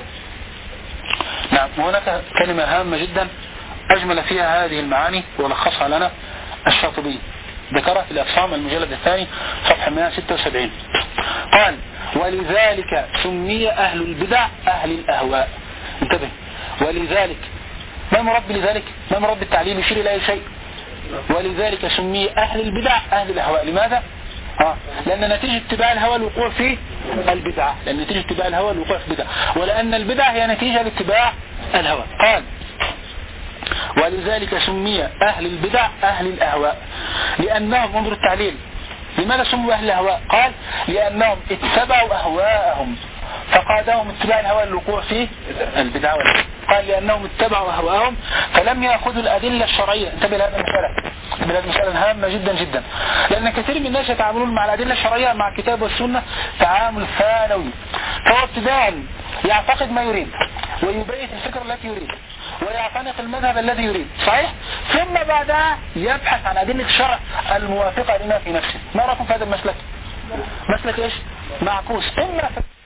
نعم، وهناك كلمة هامة جدا أجمل فيها هذه المعاني ولخصها لنا الشاطبي، ذكرها في الأفصام المجلد الثاني صفحة 176. قال: ولذلك سمي أهل البدع أهل الأهواء. انتبه، ولذلك ما مراد بلذلك؟ ما مراد بالتعليل؟ يشير إلى أي شيء؟ ولذلك سمي أهل البدع أهل الأهواء. لماذا؟ لأن نتيجة اتباع الهوى الوقوع في البدعة، لأن نتيجة اتباع الهوى الوقوع في البدعة، ولأن البدعة هي نتيجة لاتباع الهوى. قال: ولذلك سمي أهل البدع أهل الأهواء لأنهم، انظروا التعليل، لماذا سموا أهل الأهواء؟ قال: لأنهم اتبعوا أهواءهم فقادهم اتباع الهوى الوقوع في البدعة. قال: لأنهم اتبعوا أهواءهم فلم يأخذوا الأدلة الشرعية. انتبه لهذه المسألة، هذه مسألة هامة جدا جدا، لأن كثير من الناس يتعاملون مع الأدلة الشرعية مع الكتاب والسنة تعامل ثانوي، فهو ابتداء يعتقد ما يريد ويبيت الفكرة التي يريد ويعتنق المذهب الذي يريد، صحيح؟ ثم بعدها يبحث عن أدلة الشرع الموافقة لما في نفسه. ما رأيكم في هذا المسلك؟ مسلك إيش؟ معكوس، إما